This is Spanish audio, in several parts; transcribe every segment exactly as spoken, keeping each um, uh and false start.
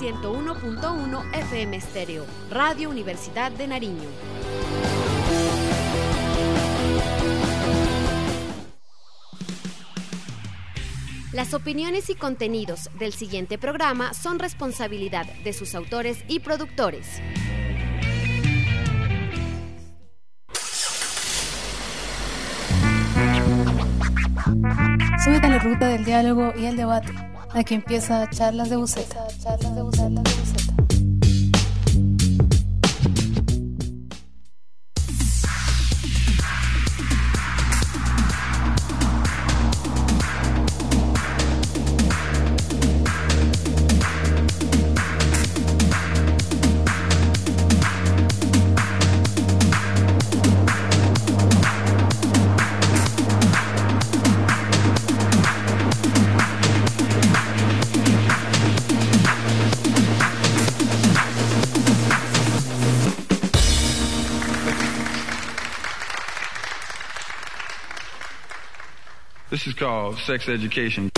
ciento uno punto uno F M Estéreo, Radio Universidad de Nariño. Las opiniones y contenidos del siguiente programa son responsabilidad de sus autores y productores. Súbete a la ruta del diálogo y el debate. Aquí empieza Charlas de Buceta. Charlas de Buceta. de Buceta. This is called sex education.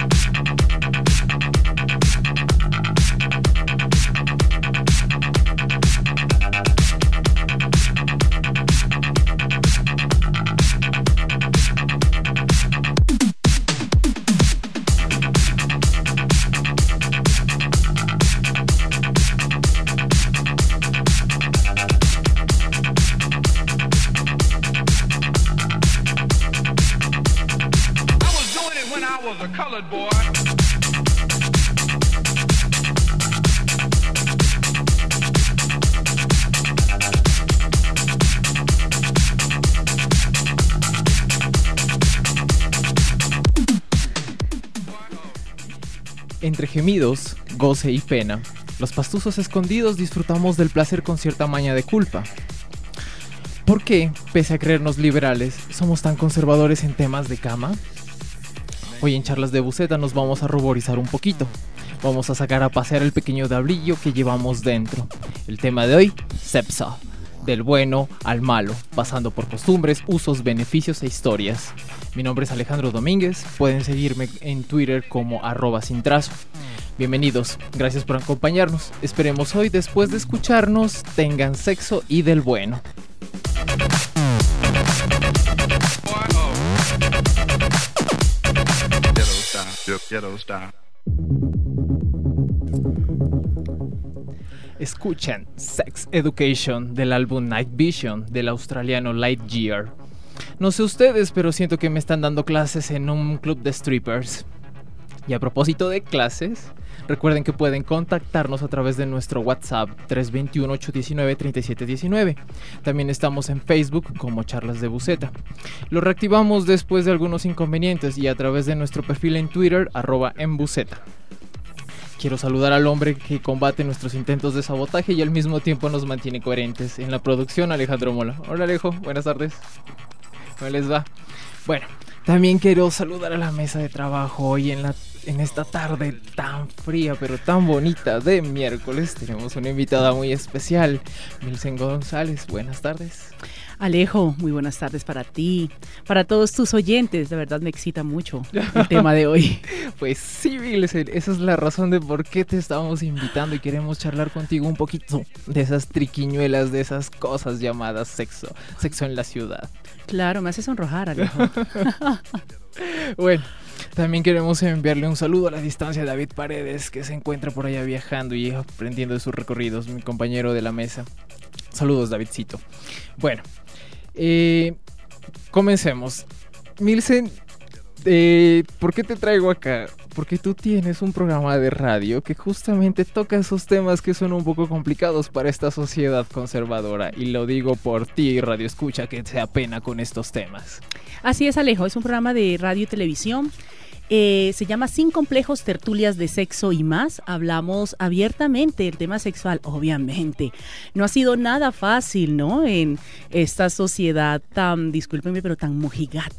Entre gemidos, goce y pena, los pastuzos escondidos disfrutamos del placer con cierta maña de culpa. ¿Por qué, pese a creernos liberales, somos tan conservadores en temas de cama? Hoy en Charlas de Buceta nos vamos a ruborizar un poquito. Vamos a sacar a pasear el pequeño diablillo que llevamos dentro. El tema de hoy, sexo. Del bueno al malo, pasando por costumbres, usos, beneficios e historias. Mi nombre es Alejandro Domínguez, pueden seguirme en Twitter como arroba sin trazo. Bienvenidos, gracias por acompañarnos. Esperemos hoy, después de escucharnos, tengan sexo y del bueno. Escuchan Sex Education del álbum Night Vision del australiano Lightyear. No sé ustedes, pero siento que me están dando clases en un club de strippers. Y a propósito de clases, recuerden que pueden contactarnos a través de nuestro WhatsApp tres dos uno, ocho uno nueve, tres siete uno nueve. También estamos en Facebook como Charlas de Buceta. Lo reactivamos después de algunos inconvenientes y a través de nuestro perfil en Twitter, arroba en Buceta. Quiero saludar al hombre que combate nuestros intentos de sabotaje y al mismo tiempo nos mantiene coherentes. En la producción, Alejandro Mola. Hola Alejo, buenas tardes. ¿Cómo les va? Bueno, también quiero saludar a la mesa de trabajo hoy en, la, en esta tarde tan fría pero tan bonita de miércoles. Tenemos una invitada muy especial, Milsen González. Buenas tardes. Alejo, muy buenas tardes para ti, para todos tus oyentes. De verdad me excita mucho el tema de hoy. Pues sí, Milsen, esa es la razón de por qué te estábamos invitando y queremos charlar contigo un poquito de esas triquiñuelas, de esas cosas llamadas sexo, sexo en la ciudad. Claro, me hace sonrojar, Alejo. Bueno, también queremos enviarle un saludo a la distancia a David Paredes, que se encuentra por allá viajando y aprendiendo de sus recorridos, mi compañero de la mesa. Saludos, Davidcito. Bueno, eh, comencemos. Milsen, eh, ¿por qué te traigo acá? Porque tú tienes un programa de radio que justamente toca esos temas que son un poco complicados para esta sociedad conservadora. Y lo digo por ti, Radio Escucha, que se apena con estos temas. Así es, Alejo, es un programa de radio y televisión. Eh, se llama Sin Complejos, Tertulias de Sexo y Más. Hablamos abiertamente del tema sexual, obviamente. No ha sido nada fácil, ¿no? En esta sociedad tan, discúlpenme, pero tan mojigata.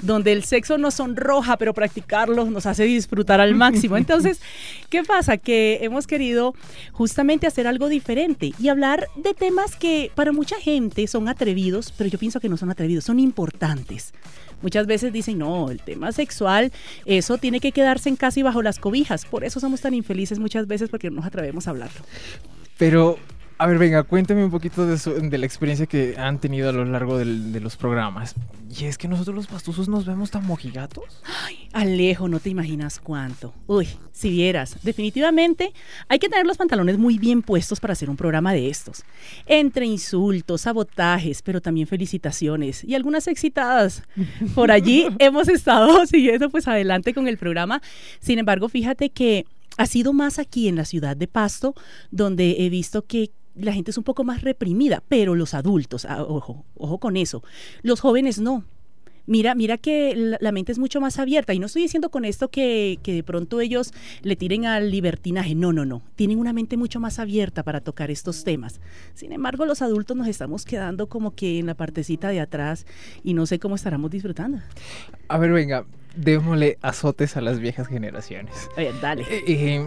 donde el sexo nos sonroja, pero practicarlo nos hace disfrutar al máximo. Entonces, ¿qué pasa? Que hemos querido justamente hacer algo diferente y hablar de temas que para mucha gente son atrevidos, pero yo pienso que no son atrevidos, son importantes. Muchas veces dicen, no, el tema sexual, eso tiene que quedarse en casa y bajo las cobijas. Por eso somos tan infelices muchas veces, porque no nos atrevemos a hablarlo. Pero, a ver, venga, cuéntame un poquito de, su, de la experiencia que han tenido a lo largo del, de los programas. Y es que nosotros los pastuzos nos vemos tan mojigatos. Ay, Alejo, no te imaginas cuánto. Uy, si vieras, definitivamente hay que tener los pantalones muy bien puestos para hacer un programa de estos. Entre insultos, sabotajes, pero también felicitaciones y algunas excitadas. Por allí hemos estado siguiendo pues adelante con el programa. Sin embargo, fíjate que ha sido más aquí en la ciudad de Pasto, donde he visto que la gente es un poco más reprimida, pero los adultos, ah, ojo, ojo con eso, los jóvenes no. Mira, mira que la, la mente es mucho más abierta y no estoy diciendo con esto que, que de pronto ellos le tiren al libertinaje, no, no, no, tienen una mente mucho más abierta para tocar estos temas. Sin embargo, los adultos nos estamos quedando como que en la partecita de atrás y no sé cómo estaremos disfrutando. A ver, venga, démosle azotes a las viejas generaciones. Oye, dale. Eh, eh,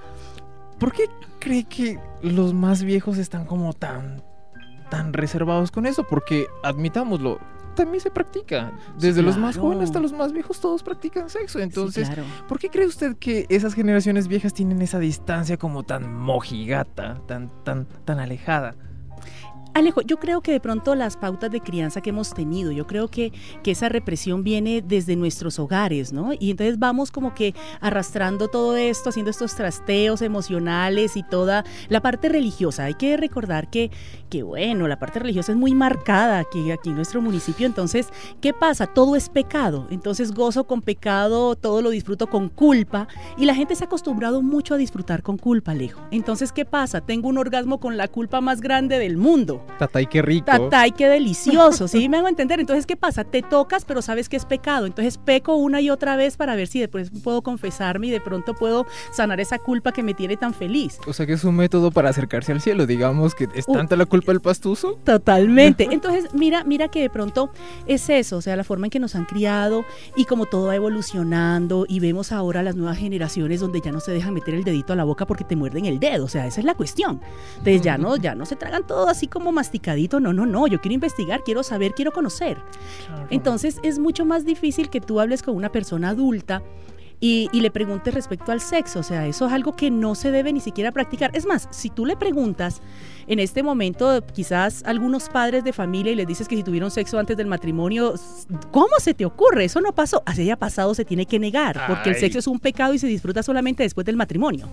¿Por qué cree que los más viejos están como tan, tan reservados con eso? Porque, admitámoslo, también se practica. Desde sí, claro. los más jóvenes hasta los más viejos todos practican sexo. Entonces, sí, claro. ¿por qué cree usted que esas generaciones viejas tienen esa distancia como tan mojigata, tan, tan, tan alejada? Alejo, yo creo que de pronto las pautas de crianza que hemos tenido, yo creo que, que esa represión viene desde nuestros hogares, ¿no? Y entonces vamos como que arrastrando todo esto, haciendo estos trasteos emocionales y toda la parte religiosa. Hay que recordar que, que bueno, la parte religiosa es muy marcada aquí, aquí en nuestro municipio. Entonces, ¿qué pasa? Todo es pecado. Entonces gozo con pecado, todo lo disfruto con culpa. Y la gente se ha acostumbrado mucho a disfrutar con culpa, Alejo. Entonces, ¿qué pasa? Tengo un orgasmo con la culpa más grande del mundo. Tatay, qué rico. Tatay, qué delicioso, ¿sí? Me hago entender. Entonces, ¿qué pasa? Te tocas, pero sabes que es pecado. Entonces, peco una y otra vez para ver si después puedo confesarme y de pronto puedo sanar esa culpa que me tiene tan feliz. O sea, que es un método para acercarse al cielo. Digamos que es tanta uh, la culpa del pastuso. Totalmente. Entonces, mira, mira que de pronto es eso, o sea, la forma en que nos han criado y como todo va evolucionando y vemos ahora las nuevas generaciones donde ya no se dejan meter el dedito a la boca porque te muerden el dedo. O sea, esa es la cuestión. Entonces, ya no, ya no se tragan todo así como masticadito, no, no, no, yo quiero investigar, quiero saber, quiero conocer. Claro. Entonces es mucho más difícil que tú hables con una persona adulta y, y le preguntes respecto al sexo, o sea, eso es algo que no se debe ni siquiera practicar. Es más, si tú le preguntas en este momento quizás algunos padres de familia y les dices que si tuvieron sexo antes del matrimonio, ¿cómo se te ocurre? Eso no pasó. Así haya pasado se tiene que negar, porque Ay. el sexo es un pecado y se disfruta solamente después del matrimonio.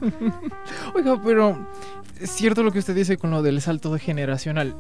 Oiga, pero es cierto lo que usted dice con lo del salto generacional.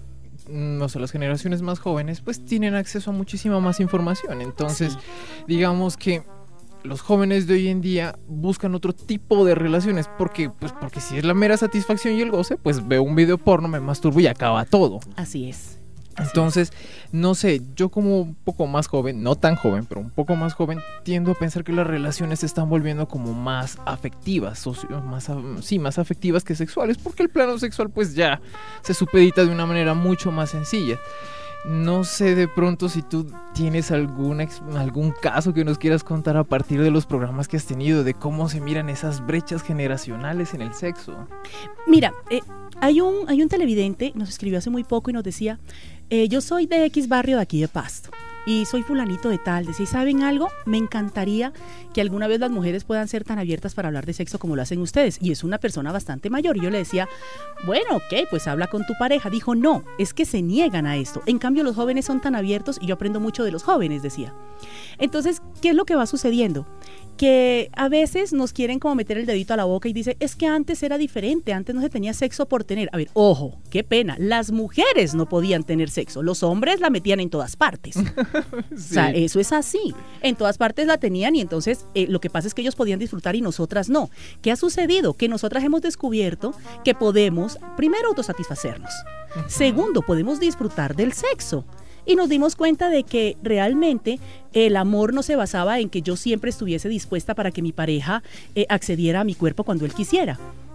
No sé, las generaciones más jóvenes pues tienen acceso a muchísima más información. Entonces, sí. digamos que los jóvenes de hoy en día buscan otro tipo de relaciones. Porque, pues, porque si es la mera satisfacción y el goce, pues veo un video porno, me masturbo y acaba todo. Así es. Entonces, no sé, yo como un poco más joven, no tan joven, pero un poco más joven, tiendo a pensar que las relaciones se están volviendo como más afectivas, socio, más, sí, más afectivas que sexuales, porque el plano sexual pues ya se supedita de una manera mucho más sencilla. No sé de pronto si tú tienes alguna, algún caso que nos quieras contar a partir de los programas que has tenido, de cómo se miran esas brechas generacionales en el sexo. Mira, eh, hay un, hay un televidente, nos escribió hace muy poco y nos decía, eh, yo soy de X barrio de aquí de Pasto y soy fulanito de tal, decía, ¿saben algo? Me encantaría que alguna vez las mujeres puedan ser tan abiertas para hablar de sexo como lo hacen ustedes. Y es una persona bastante mayor. Y yo le decía, bueno, ok, pues habla con tu pareja. Dijo, no, es que se niegan a esto. En cambio, los jóvenes son tan abiertos y yo aprendo mucho de los jóvenes, decía. Entonces, ¿qué es lo que va sucediendo? Que a veces nos quieren como meter el dedito a la boca y dice, es que antes era diferente, antes no se tenía sexo por tener. A ver, ojo, qué pena, las mujeres no podían tener sexo, los hombres la metían en todas partes. Sí. O sea, eso es así, en todas partes la tenían y entonces eh, lo que pasa es que ellos podían disfrutar y nosotras no. ¿Qué ha sucedido? Que nosotras hemos descubierto que podemos, primero, autosatisfacernos, uh-huh. segundo, podemos disfrutar del sexo. Y nos dimos cuenta de que realmente el amor no se basaba en que yo siempre estuviese dispuesta para que mi pareja eh, accediera a mi cuerpo cuando él quisiera.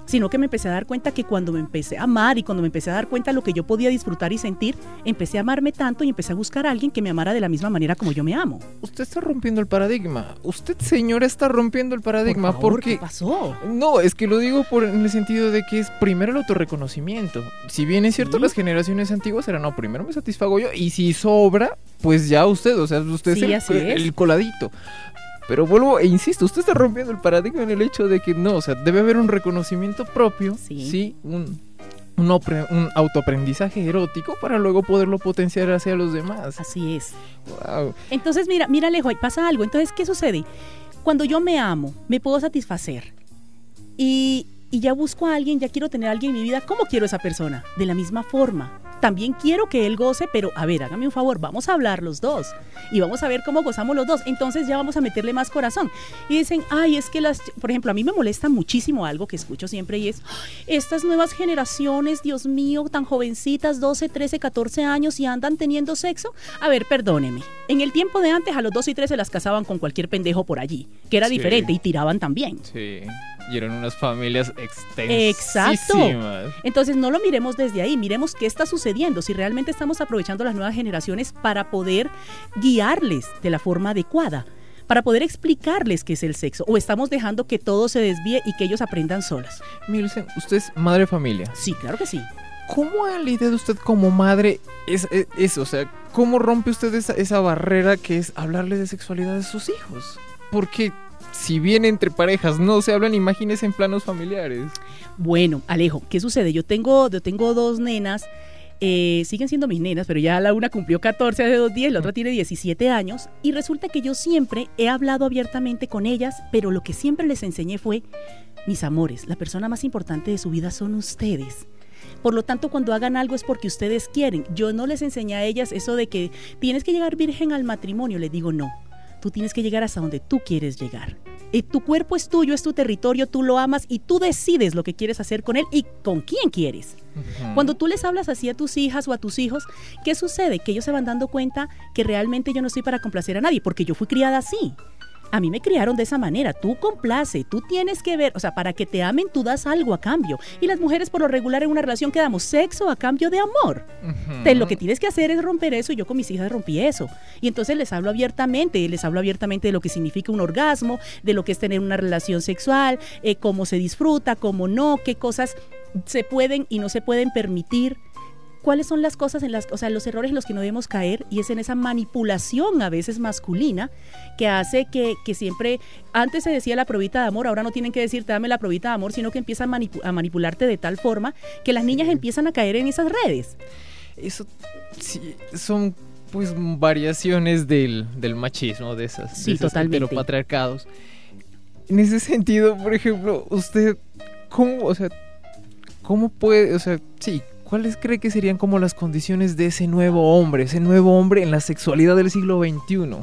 sino que me empecé a dar cuenta que cuando me empecé a amar y cuando me empecé a dar cuenta de lo que yo podía disfrutar y sentir, empecé a amarme tanto y empecé a buscar a alguien que me amara de la misma manera como yo me amo. Usted está rompiendo el paradigma. Usted, señora, está rompiendo el paradigma. Por favor, porque... ¿qué pasó? No, es que lo digo por, en el sentido de que es primero el autorreconocimiento. Si bien es cierto, ¿Sí? Las generaciones antiguas eran, no, primero me satisfago yo y si sobra, pues ya usted, o sea, usted Sí, es, así el, es. el coladito. Pero vuelvo e insisto, usted está rompiendo el paradigma en el hecho de que no, o sea, debe haber un reconocimiento propio, Sí. sí, un, un, opre- un autoaprendizaje erótico para luego poderlo potenciar hacia los demás. Así es. Wow. Entonces, mira, mira, Alejo, ahí pasa algo. Entonces, ¿qué sucede? Cuando yo me amo, me puedo satisfacer y, y ya busco a alguien, ya quiero tener a alguien en mi vida, ¿cómo quiero a esa persona? De la misma forma. También quiero que él goce, pero a ver, hágame un favor, vamos a hablar los dos y vamos a ver cómo gozamos los dos. Entonces ya vamos a meterle más corazón. Y dicen, ay, es que las, por ejemplo, a mí me molesta muchísimo algo que escucho siempre y es, estas nuevas generaciones, Dios mío, tan jovencitas, doce, trece, catorce años y andan teniendo sexo. A ver, perdóneme, en el tiempo de antes a los doce y trece las casaban con cualquier pendejo por allí, que era Sí. diferente y tiraban también. Sí, y eran unas familias extensísimas. Exacto. Entonces no lo miremos desde ahí, miremos qué está sucediendo, si realmente estamos aprovechando las nuevas generaciones para poder guiarles de la forma adecuada, para poder explicarles qué es el sexo, o estamos dejando que todo se desvíe y que ellos aprendan solas. Milsen, usted es madre de familia. Sí, claro que sí. ¿Cómo ha lidiado usted como madre es, es- eso? O sea, ¿cómo rompe usted esa, esa barrera que es hablarle de sexualidad a sus hijos? Porque si bien entre parejas no se hablan, imagínese en planos familiares. Bueno, Alejo, ¿qué sucede? Yo tengo, yo tengo dos nenas, eh, siguen siendo mis nenas, pero ya la una cumplió catorce hace dos días, la otra tiene diecisiete años, y resulta que yo siempre he hablado abiertamente con ellas, pero lo que siempre les enseñé fue, mis amores, la persona más importante de su vida son ustedes. Por lo tanto, cuando hagan algo es porque ustedes quieren. Yo no les enseñé a ellas eso de que tienes que llegar virgen al matrimonio. Les digo, no, tú tienes que llegar hasta donde tú quieres llegar. Eh, tu cuerpo es tuyo, es tu territorio, tú lo amas y tú decides lo que quieres hacer con él y con quién quieres. Ujú. Cuando tú les hablas así a tus hijas o a tus hijos, ¿qué sucede? Que ellos se van dando cuenta que realmente yo no estoy para complacer a nadie, porque yo fui criada así. A mí me criaron de esa manera, tú complace, tú tienes que ver, o sea, para que te amen tú das algo a cambio. Y las mujeres por lo regular en una relación que damos sexo a cambio de amor. Ujú. Entonces, lo que tienes que hacer es romper eso, y yo con mis hijas rompí eso. Y entonces les hablo abiertamente, les hablo abiertamente de lo que significa un orgasmo, de lo que es tener una relación sexual, eh, cómo se disfruta, cómo no, qué cosas se pueden y no se pueden permitir. ¿Cuáles son las cosas en las, o sea, los errores en los que no debemos caer? Y es en esa manipulación a veces masculina que hace que, que siempre, antes se decía la probita de amor, ahora no tienen que decirte dame la probita de amor, sino que empiezan a, manipu- a manipularte de tal forma que las niñas empiezan a caer en esas redes. Eso sí, son pues variaciones del, del machismo, de esas, Sí, de esos totalmente. heteropatriarcados. En ese sentido, por ejemplo, usted, ¿cómo, o sea, cómo puede, o sea, sí, ¿cuáles cree que serían como las condiciones de ese nuevo hombre, ese nuevo hombre en la sexualidad del siglo veintiuno?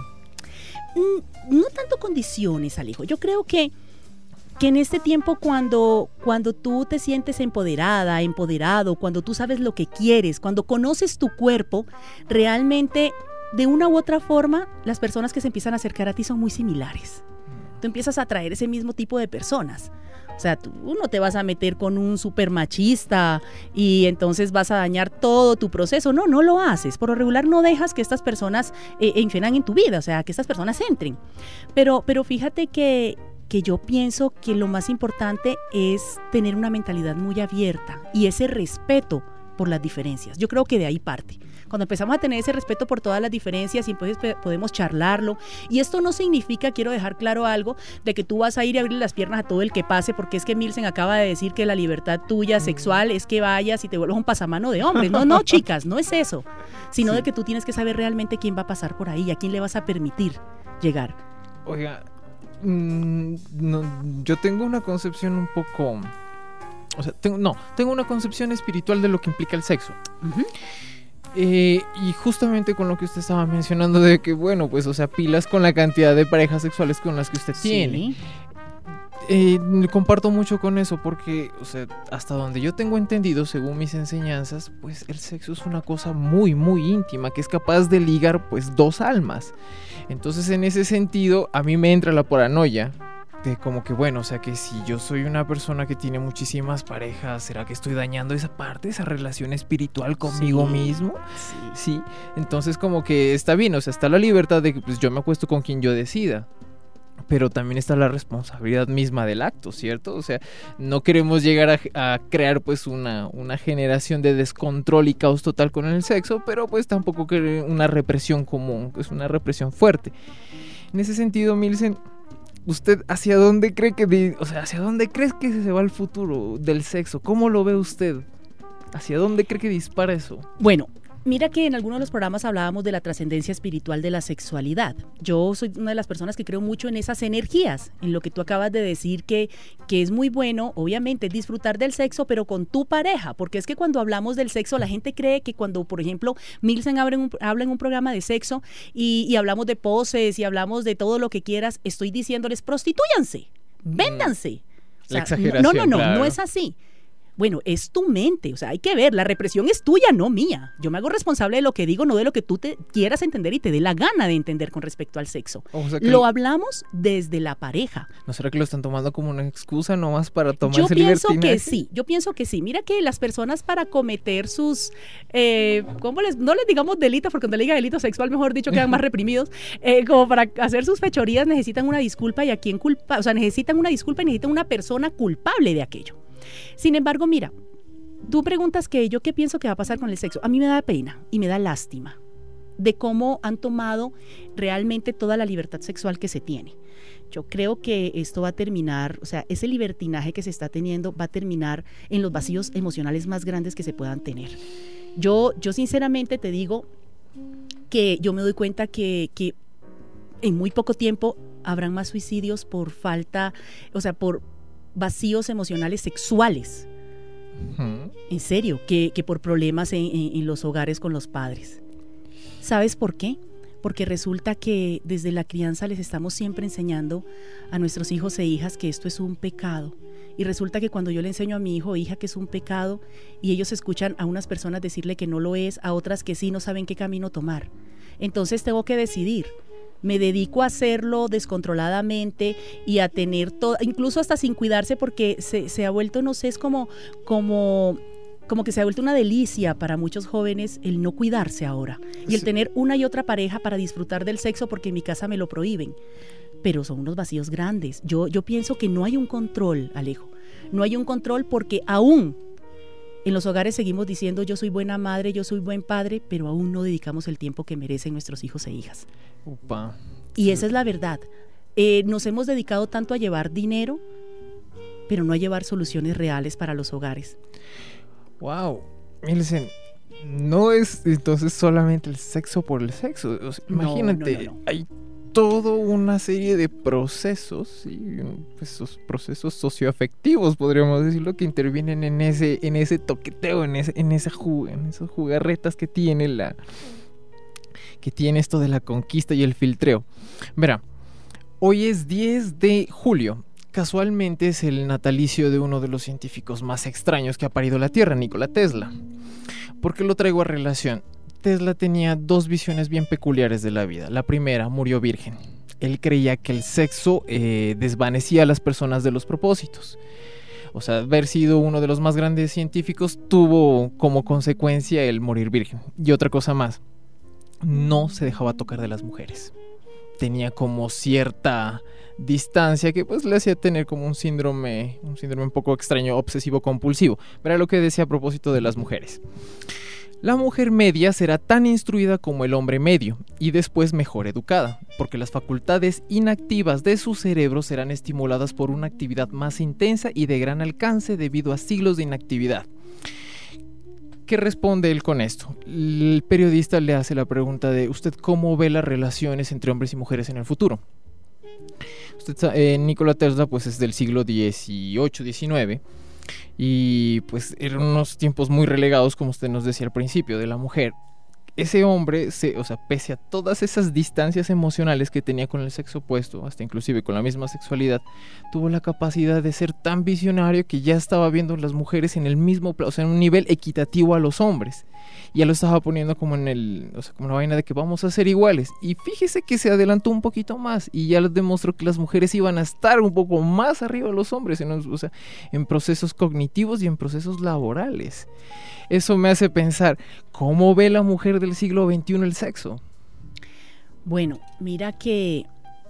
Mm, no tanto condiciones, Alejo. Yo creo que, que en este tiempo cuando, cuando tú te sientes empoderada, empoderado, cuando tú sabes lo que quieres, cuando conoces tu cuerpo, realmente de una u otra forma las personas que se empiezan a acercar a ti son muy similares. Tú empiezas a atraer ese mismo tipo de personas. O sea, tú no te vas a meter con un súper machista y entonces vas a dañar todo tu proceso. No, no lo haces. Por lo regular no dejas que estas personas eh, infieran en tu vida, o sea, que estas personas entren. Pero, pero fíjate que, que yo pienso que lo más importante es tener una mentalidad muy abierta y ese respeto por las diferencias. Yo creo que de ahí parte. Cuando empezamos a tener ese respeto por todas las diferencias y entonces podemos charlarlo. Y esto no significa, quiero dejar claro algo, de que tú vas a ir y abrirle las piernas a todo el que pase, porque es que Milsen acaba de decir que la libertad tuya sexual es que vayas y te vuelvas un pasamano de hombres. No, no, chicas, no es eso. Sino Sí. de que tú tienes que saber realmente quién va a pasar por ahí, a quién le vas a permitir llegar. Oiga, mm, no, yo tengo una concepción un poco, o sea, tengo, no, tengo una concepción espiritual de lo que implica el sexo. Ujú. Eh, y justamente con lo que usted estaba mencionando de que, bueno, pues, o sea, pilas con la cantidad de parejas sexuales con las que usted tiene. Sí. Eh, comparto mucho con eso porque, o sea, hasta donde yo tengo entendido, según mis enseñanzas, pues el sexo es una cosa muy, muy íntima que es capaz de ligar, pues, dos almas. Entonces, en ese sentido, a mí me entra la paranoia de como que, bueno, o sea, que si yo soy una persona que tiene muchísimas parejas, ¿será que estoy dañando esa parte, esa relación espiritual conmigo Sí, mismo? sí. Sí, entonces como que está bien, o sea, está la libertad de que pues yo me acuesto con quien yo decida. Pero también está la responsabilidad misma del acto, ¿cierto? O sea, no queremos llegar a, a crear pues una, una generación de descontrol y caos total con el sexo, pero pues tampoco que una represión común, pues una represión fuerte. En ese sentido, Milsen, ¿usted hacia dónde cree que, de, o sea, hacia dónde crees que se va el futuro del sexo? ¿Cómo lo ve usted? ¿Hacia dónde cree que dispara eso? Bueno, mira que en algunos de los programas hablábamos de la trascendencia espiritual de la sexualidad. Yo soy una de las personas que creo mucho en esas energías, en lo que tú acabas de decir que, que es muy bueno, obviamente, disfrutar del sexo, pero con tu pareja, porque es que cuando hablamos del sexo, la gente cree que cuando, por ejemplo, Milsen habla en un, habla en un programa de sexo y, y hablamos de poses y hablamos de todo lo que quieras, estoy diciéndoles, prostitúyanse, véndanse. O sea, La exageración, no, no, no, claro. no es así. Bueno, es tu mente, o sea, hay que ver, la represión es tuya, no mía. Yo me hago responsable de lo que digo, no de lo que tú te quieras entender y te dé la gana de entender con respecto al sexo. O sea que Lo hablamos desde la pareja. ¿No será que lo están tomando como una excusa nomás para Yo tomarse pienso libertinaje? que sí, yo pienso que sí. Mira que las personas para cometer sus, eh, ¿cómo les, no les digamos delitos, porque cuando le diga delito sexual, mejor dicho, quedan más reprimidos, eh, como para hacer sus fechorías necesitan una disculpa y a quien culpa, o sea, necesitan una disculpa y necesitan una persona culpable de aquello. Sin embargo, mira, tú preguntas que yo qué pienso que va a pasar con el sexo. A mí me da pena y me da lástima de cómo han tomado realmente toda la libertad sexual que se tiene. Yo creo que esto va a terminar, o sea, ese libertinaje que se está teniendo va a terminar en los vacíos emocionales más grandes que se puedan tener. Yo, yo sinceramente te digo que yo me doy cuenta que, que en muy poco tiempo habrán más suicidios por falta, o sea, por vacíos emocionales sexuales. Ujú. En serio, que, que por problemas en, en, en los hogares con los padres. ¿Sabes por qué? Porque resulta que desde la crianza les estamos siempre enseñando a nuestros hijos e hijas que esto es un pecado. Y resulta que cuando yo le enseño a mi hijo o hija que es un pecado y ellos escuchan a unas personas decirle que no lo es, a otras que sí, no saben qué camino tomar. Entonces tengo que decidir. Me dedico a hacerlo descontroladamente y a tener todo, incluso hasta sin cuidarse, porque se, se ha vuelto, no sé, es como, como, como que se ha vuelto una delicia para muchos jóvenes el no cuidarse ahora y el Sí. tener una y otra pareja para disfrutar del sexo porque en mi casa me lo prohíben. Pero son unos vacíos grandes. Yo, yo pienso que no hay un control, Alejo. No hay un control porque aún en los hogares seguimos diciendo yo soy buena madre, yo soy buen padre, pero aún no dedicamos el tiempo que merecen nuestros hijos e hijas. Upa. Y esa es la verdad. Eh, nos hemos dedicado tanto a llevar dinero, pero no a llevar soluciones reales para los hogares. Wow. Milsen, no es entonces solamente el sexo por el sexo. O sea, No, imagínate, no, no, no. hay toda una serie de procesos, y pues, esos procesos socioafectivos, podríamos decirlo, que intervienen en ese, en ese toqueteo, en ese, en esa juga, en esas jugarretas que tiene la, que tiene esto de la conquista y el filtreo. Verá, hoy es diez de julio. Casualmente es el natalicio de uno de los científicos más extraños que ha parido la Tierra, Nikola Tesla. ¿Por qué lo traigo a relación? Tesla tenía dos visiones bien peculiares de la vida. La primera, murió virgen. Él creía que el sexo eh, desvanecía a las personas de los propósitos. O sea, haber sido uno de los más grandes científicos tuvo como consecuencia el morir virgen. Y otra cosa más, no se dejaba tocar de las mujeres. Tenía como cierta distancia que pues le hacía tener como un síndrome, un síndrome un poco extraño, obsesivo compulsivo. Pero lo que decía a propósito de las mujeres. La mujer media será tan instruida como el hombre medio y después mejor educada, porque las facultades inactivas de su cerebro serán estimuladas por una actividad más intensa y de gran alcance debido a siglos de inactividad. ¿Qué responde él con esto? El periodista le hace la pregunta de ¿usted cómo ve las relaciones entre hombres y mujeres en el futuro? Usted sabe, eh, Nikola Tesla pues es del siglo dieciocho diecinueve y pues eran unos tiempos muy relegados, como usted nos decía al principio, de la mujer. ese hombre, se, o sea, pese a todas esas distancias emocionales que tenía con el sexo opuesto, hasta inclusive con la misma sexualidad, tuvo la capacidad de ser tan visionario que ya estaba viendo las mujeres en el mismo, o sea, en un nivel equitativo a los hombres. Ya lo estaba poniendo como en el, o sea, como una vaina de que vamos a ser iguales. Y fíjese que se adelantó un poquito más y ya les demostró que las mujeres iban a estar un poco más arriba de los hombres, en, o sea, en procesos cognitivos y en procesos laborales. Eso me hace pensar, ¿cómo ve la mujer del siglo veintiuno el sexo? Bueno, mira que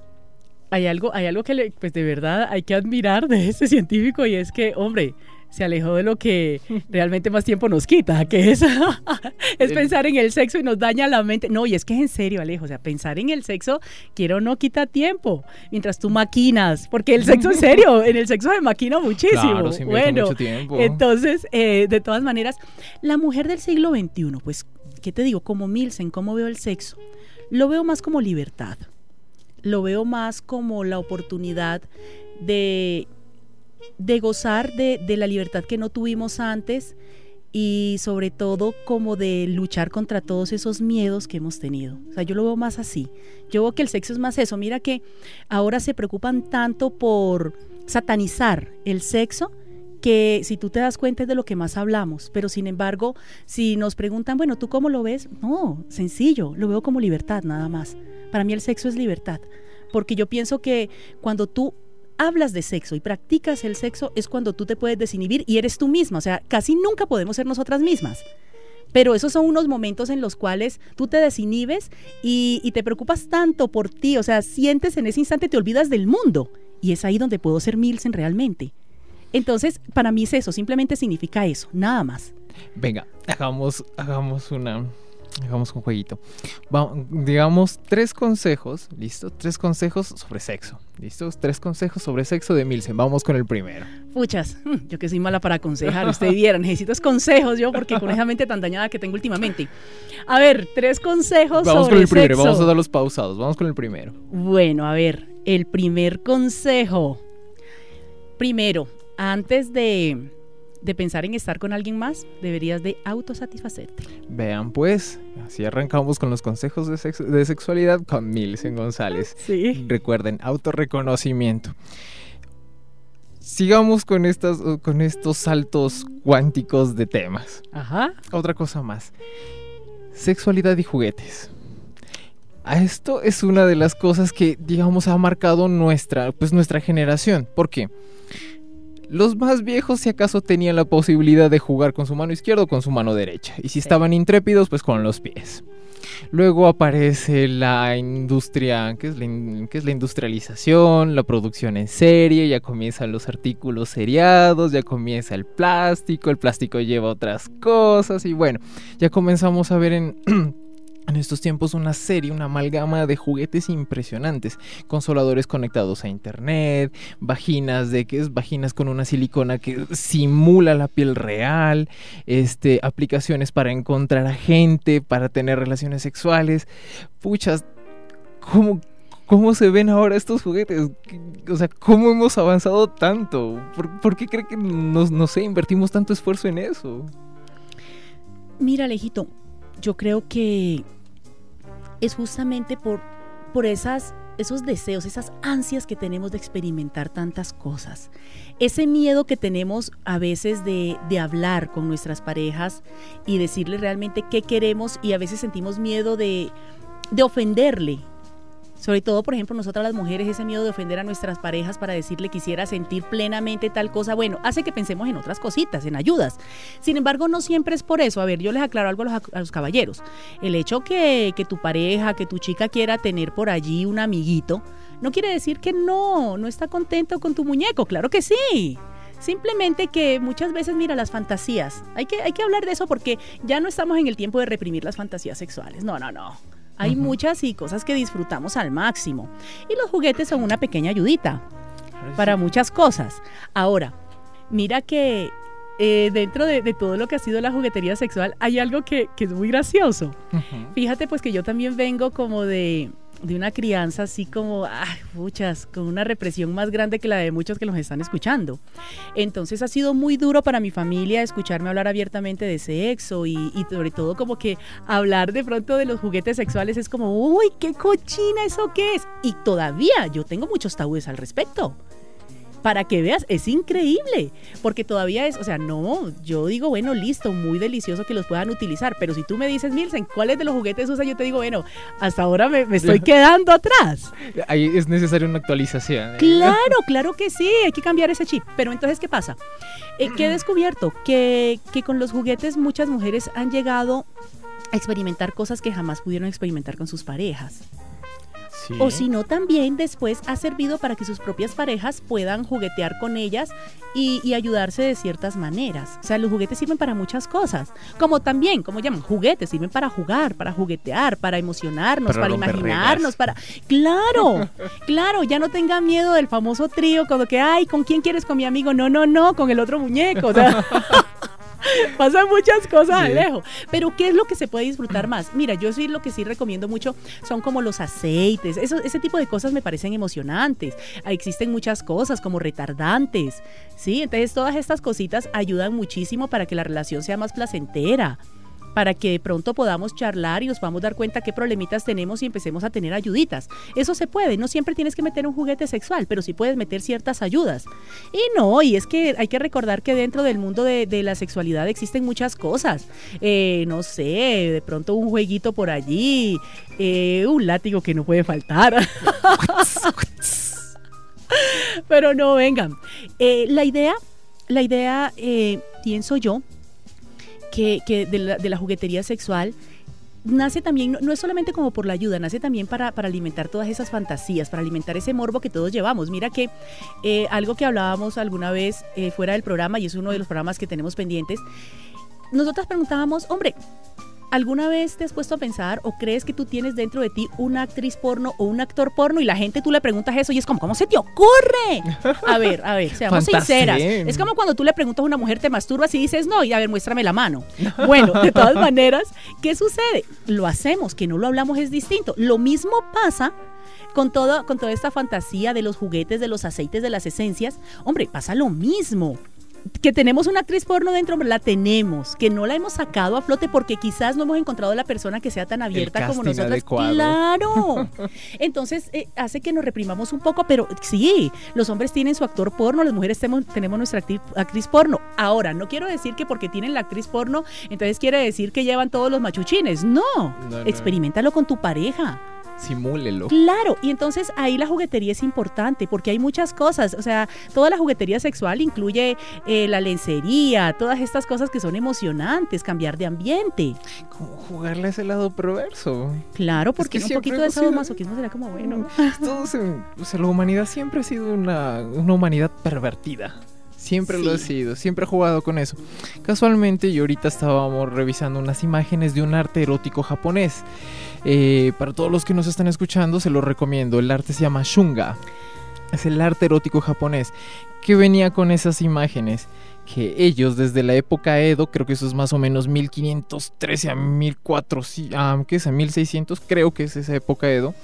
hay algo, hay algo que le, pues de verdad hay que admirar de este científico, y es que, hombre, se alejó de lo que realmente más tiempo nos quita, que es, es pensar en el sexo y nos daña la mente. No, y es que es en serio, Alejo, o sea, pensar en el sexo, quiero o no, quita tiempo, mientras tú maquinas, porque el sexo, en serio, en el sexo se maquina muchísimo. Claro, se invierte bueno, mucho tiempo. Entonces, eh, de todas maneras, la mujer del siglo veintiuno, pues, ¿qué te digo? Como Milsen, ¿cómo veo el sexo? Lo veo más como libertad, lo veo más como la oportunidad de... de gozar de, de la libertad que no tuvimos antes, y sobre todo como de luchar contra todos esos miedos que hemos tenido. O sea, yo lo veo más así. Yo veo que el sexo es más eso. Mira que ahora se preocupan tanto por satanizar el sexo, que si tú te das cuenta es de lo que más hablamos, pero sin embargo, si nos preguntan, bueno, ¿tú cómo lo ves? No, sencillo, lo veo como libertad nada más. Para mí el sexo es libertad, porque yo pienso que cuando tú hablas de sexo y practicas el sexo es cuando tú te puedes desinhibir y eres tú misma. O sea, casi nunca podemos ser nosotras mismas, pero esos son unos momentos en los cuales tú te desinhibes y, y te preocupas tanto por ti, o sea, sientes en ese instante, te olvidas del mundo, y es ahí donde puedo ser Milsen realmente. Entonces, para mí es eso, simplemente significa eso, nada más. Venga, hagamos, hagamos una... Hagamos un jueguito. Vamos, digamos tres consejos, ¿listo? Tres consejos sobre sexo, ¿listo? Tres consejos sobre sexo de Milsen. Vamos con el primero. Puchas, yo que soy mala para aconsejar, usted viera, necesito consejos yo, porque con esa mente tan dañada que tengo últimamente. A ver, tres consejos vamos sobre con el primero, sexo. Vamos a dar los pausados, vamos con el primero. Bueno, a ver, el primer consejo. Primero, antes de... de pensar en estar con alguien más, deberías de autosatisfacerte. Vean pues, así arrancamos con los consejos de, sexo, de sexualidad con Milsen González. Sí. Recuerden, autorreconocimiento. Sigamos con, estas, con estos saltos cuánticos de temas. Ajá. Otra cosa más. Sexualidad y juguetes. A esto es una de las cosas que, digamos, ha marcado nuestra, pues, nuestra generación. ¿Por qué? Los más viejos, si acaso, tenían la posibilidad de jugar con su mano izquierda o con su mano derecha. Y si estaban intrépidos, pues con los pies. Luego aparece la industria, ¿qué es la, in- qué es la industrialización? La producción en serie, ya comienzan los artículos seriados, ya comienza el plástico, el plástico lleva otras cosas y bueno, ya comenzamos a ver en... En estos tiempos una serie, una amalgama de juguetes impresionantes, consoladores conectados a internet, vaginas de que es vaginas con una silicona que simula la piel real, este, aplicaciones para encontrar a gente, para tener relaciones sexuales. Puchas, ¿cómo, cómo se ven ahora estos juguetes? O sea, ¿cómo hemos avanzado tanto? ¿Por, por qué cree que nos, no sé, invertimos tanto esfuerzo en eso? Mira, Alejito, yo creo que es justamente por, por esas, esos deseos, esas ansias que tenemos de experimentar tantas cosas. Ese miedo que tenemos a veces de, de hablar con nuestras parejas y decirle realmente qué queremos, y a veces sentimos miedo de, de ofenderle. Sobre todo, por ejemplo, nosotras las mujeres, ese miedo de ofender a nuestras parejas para decirle quisiera sentir plenamente tal cosa, bueno, hace que pensemos en otras cositas, en ayudas. Sin embargo, no siempre es por eso. A ver, yo les aclaro algo a los, a los caballeros. El hecho que, que tu pareja, que tu chica quiera tener por allí un amiguito, no quiere decir que no, no está contento con tu muñeco, claro que sí. Simplemente que muchas veces, mira, las fantasías, hay que, hay que hablar de eso porque ya no estamos en el tiempo de reprimir las fantasías sexuales, no, no, no. Hay uh-huh. muchas y cosas que disfrutamos al máximo. Y los juguetes son una pequeña ayudita para muchas cosas. Ahora, mira que eh, dentro de, de todo lo que ha sido la juguetería sexual, hay algo que, que es muy gracioso. Uh-huh. Fíjate pues que yo también vengo como de... de una crianza así como, ay, muchas, con una represión más grande que la de muchos que nos están escuchando. Entonces ha sido muy duro para mi familia escucharme hablar abiertamente de sexo y, y sobre todo como que hablar de pronto de los juguetes sexuales es como, uy, qué cochina, ¿eso qué es? Y todavía yo tengo muchos tabúes al respecto. Para que veas, es increíble, porque todavía es, o sea, no, yo digo, bueno, listo, muy delicioso que los puedan utilizar, pero si tú me dices, Milsen, ¿cuáles de los juguetes usas? Yo te digo, bueno, hasta ahora me, me estoy quedando atrás. Ahí es necesaria una actualización. Claro, claro que sí, hay que cambiar ese chip, pero entonces, ¿qué pasa? Eh, ¿Qué he descubierto? Que, que con los juguetes muchas mujeres han llegado a experimentar cosas que jamás pudieron experimentar con sus parejas. Sí. O si no, también después ha servido para que sus propias parejas puedan juguetear con ellas y, y ayudarse de ciertas maneras. O sea, los juguetes sirven para muchas cosas, como también, como llaman, juguetes, sirven para jugar, para juguetear, para emocionarnos, para, para imaginarnos, para... ¡Claro! ¡Claro! Ya no tenga miedo del famoso trío, como que, ay, ¿con quién quieres? ¿Con mi amigo? No, no, no, con el otro muñeco. O sea... Pasan muchas cosas, sí. Alejo. Pero ¿qué es lo que se puede disfrutar más? Mira, yo sí lo que sí recomiendo mucho son como los aceites. Eso, ese tipo de cosas me parecen emocionantes. Existen muchas cosas como retardantes, ¿sí? Entonces todas estas cositas ayudan muchísimo para que la relación sea más placentera, para que de pronto podamos charlar y nos podamos dar cuenta qué problemitas tenemos y empecemos a tener ayuditas. Eso se puede, no siempre tienes que meter un juguete sexual, pero sí puedes meter ciertas ayudas. Y no, y es que hay que recordar que dentro del mundo de, de la sexualidad existen muchas cosas. Eh, no sé, de pronto un jueguito por allí, eh, un látigo que no puede faltar. Pero no, vengan. Eh, la idea, la idea, eh, pienso yo, que, que de, la, de la juguetería sexual nace también, no, no es solamente como por la ayuda, nace también para, para alimentar todas esas fantasías, para alimentar ese morbo que todos llevamos. Mira que eh, algo que hablábamos alguna vez eh, fuera del programa, y es uno de los programas que tenemos pendientes, nosotras preguntábamos, hombre, ¿alguna vez te has puesto a pensar o crees que tú tienes dentro de ti una actriz porno o un actor porno? Y la gente, tú le preguntas eso y es como, ¿cómo se te ocurre? A ver, a ver, seamos sinceras. Es como cuando tú le preguntas a una mujer, ¿te masturbas? Y dices, no, y a ver, muéstrame la mano. Bueno, de todas maneras, ¿qué sucede? Lo hacemos, que no lo hablamos es distinto. Lo mismo pasa con, todo, con toda esta fantasía de los juguetes, de los aceites, de las esencias. Hombre, pasa lo mismo. Que tenemos una actriz porno dentro, la tenemos, que no la hemos sacado a flote porque quizás no hemos encontrado la persona que sea tan abierta como nosotras. Adecuado. Claro. Entonces eh, hace que nos reprimamos un poco, pero sí, los hombres tienen su actor porno, las mujeres tenemos, tenemos nuestra actriz, actriz porno. Ahora, no quiero decir que porque tienen la actriz porno, entonces quiere decir que llevan todos los machuchines. No, no, no. Experiméntalo con tu pareja. Simúlelo. Claro, y entonces ahí la juguetería es importante porque hay muchas cosas, o sea, toda la juguetería sexual incluye eh, la lencería, todas estas cosas que son emocionantes, cambiar de ambiente. Como jugarle a ese lado perverso. Claro, porque es que un poquito de sadomasoquismo sido... será como bueno. Todos en, o sea, la humanidad siempre ha sido una, una humanidad pervertida. Siempre sí. Lo ha sido, siempre ha jugado con eso. Casualmente, y ahorita estábamos revisando unas imágenes de un arte erótico japonés. Eh, para todos los que nos están escuchando, se lo recomiendo. El arte se llama Shunga. Es el arte erótico japonés. Que venía con esas imágenes. Que ellos, desde la época Edo, creo que eso es más o menos mil quinientos trece a mil cuatrocientos, ah, ¿qué es? A mil seiscientos, creo que es esa época Edo.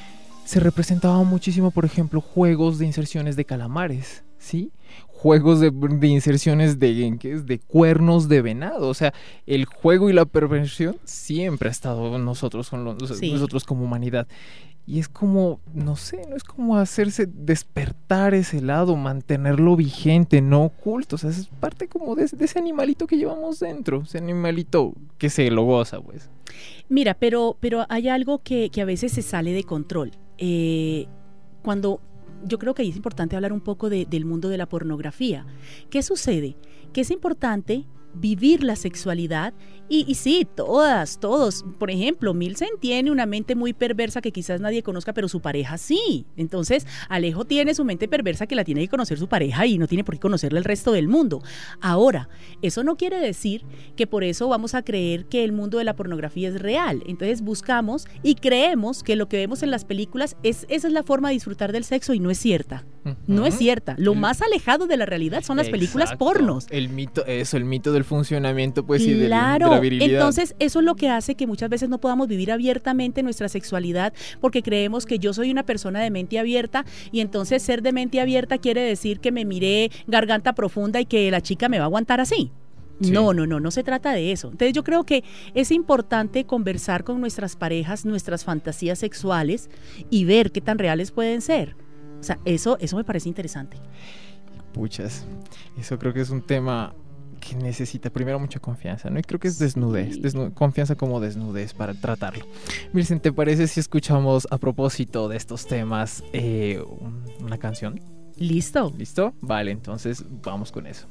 Se representaban muchísimo, por ejemplo, juegos de inserciones de calamares, ¿sí? Juegos de, de inserciones de, ¿qué es? De cuernos de venado. O sea, el juego y la perversión siempre ha estado en nosotros, con los, sí. nosotros como humanidad. Y es como, no sé, no es como hacerse despertar ese lado, mantenerlo vigente, no oculto. O sea, es parte como de, de ese animalito que llevamos dentro, ese animalito que se lo goza, pues. Mira, pero, pero hay algo que, que a veces se sale de control. Eh, cuando... Yo creo que ahí es importante hablar un poco de, del mundo de la pornografía. ¿Qué sucede? Que es importante vivir la sexualidad y, y sí, todas, todos. Por ejemplo, Milsen tiene una mente muy perversa que quizás nadie conozca, pero su pareja sí. Entonces, Alejo tiene su mente perversa que la tiene que conocer su pareja y no tiene por qué conocerla el resto del mundo. Ahora, eso no quiere decir que por eso vamos a creer que el mundo de la pornografía es real. Entonces buscamos y creemos que lo que vemos en las películas, es, esa es la forma de disfrutar del sexo y no es cierta. Ujú. No es cierta. Lo El- más alejado de la realidad son las películas Exacto. pornos. El mito, eso, el mito del funcionamiento, pues, y del- Claro, de la virilidad. entonces eso es lo que hace que muchas veces no podamos vivir abiertamente nuestra sexualidad porque creemos que yo soy una persona de mente abierta y entonces ser de mente abierta quiere decir que me miré garganta profunda y que la chica me va a aguantar así. Sí. No, no, no, no se trata de eso. Entonces yo creo que es importante conversar con nuestras parejas, nuestras fantasías sexuales y ver qué tan reales pueden ser. O sea, eso, eso me parece interesante. Puchas, eso creo que es un tema que necesita primero mucha confianza, ¿no? Y creo que es desnudez, Sí. desnu- confianza como desnudez para tratarlo. Mircen, ¿te parece si escuchamos a propósito de estos temas eh, un- una canción? Listo. ¿Listo? Vale, entonces vamos con eso.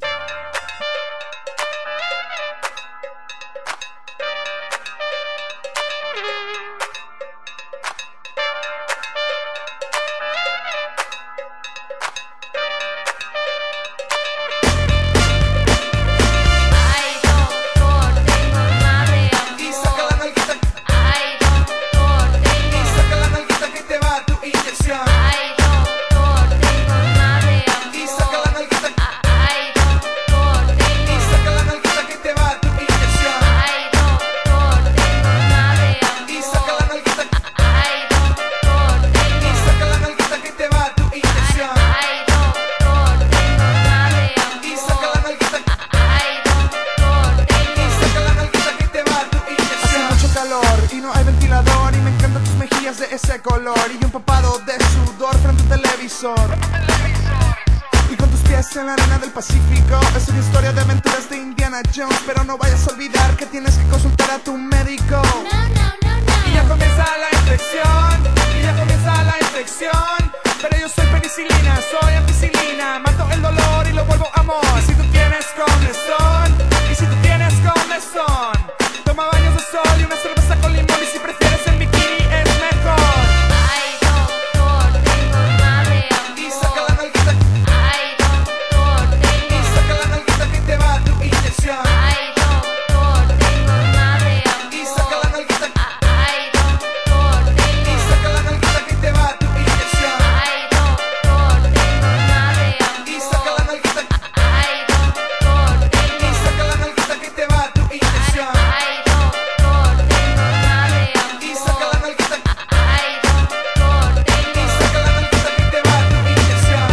Ay, doctor, tengo mareo. Y saca la nalguita, Ay, doctor, y tengo. saca la nalguita que te va tu inyección. Ay, doctor, tengo mareo. Y saca la nalguita, Ay, doctor, y tengo. saca la nalguita que te va tu inyección. Ay, doctor, tengo mareo. Y saca la nalguita, Ay, doctor, y tengo. saca la nalguita que te va tu inyección. Ay, doctor, tengo mareo. Y saca la nalguita, Ay, doctor, y tengo. saca la nalguita que te va tu inyección. Hace mucho calor y no hay ventilador y me encantan tus mejillas de ese color y un empapado de sudor frente al televisor. Y con tus pies en la arena del Pacífico es una historia de aventuras de Indiana Jones, pero no vayas a olvidar que tienes que consultar a tu médico. Y ya comienza la infección, y ya comienza la infección. Pero yo soy penicilina, soy ampicilina, mato el dolor y lo vuelvo amor. Y si tú tienes comezón, y si tú tienes comezón, toma baños de sol y una cerveza con limón. Y si prefieres el bikini es mejor. Ay, doctor, tengo mareo. Y saca la nalguita, Ay, doctor, y tengo. saca la nalguita que te va tu inyección. Ay, doctor, tengo mareo. Y saca la nalguita, Ay, doctor, y tengo. saca la nalguita que te va tu inyección. Ay, doctor, tengo mareo. Y saca la nalguita, Ay, doctor, y tengo. saca la nalguita que te va tu inyección. Ay, doctor, tengo mareo. Y saca la nalguita, Ay, doctor, y tengo saca la nalguita que te va tu inyección.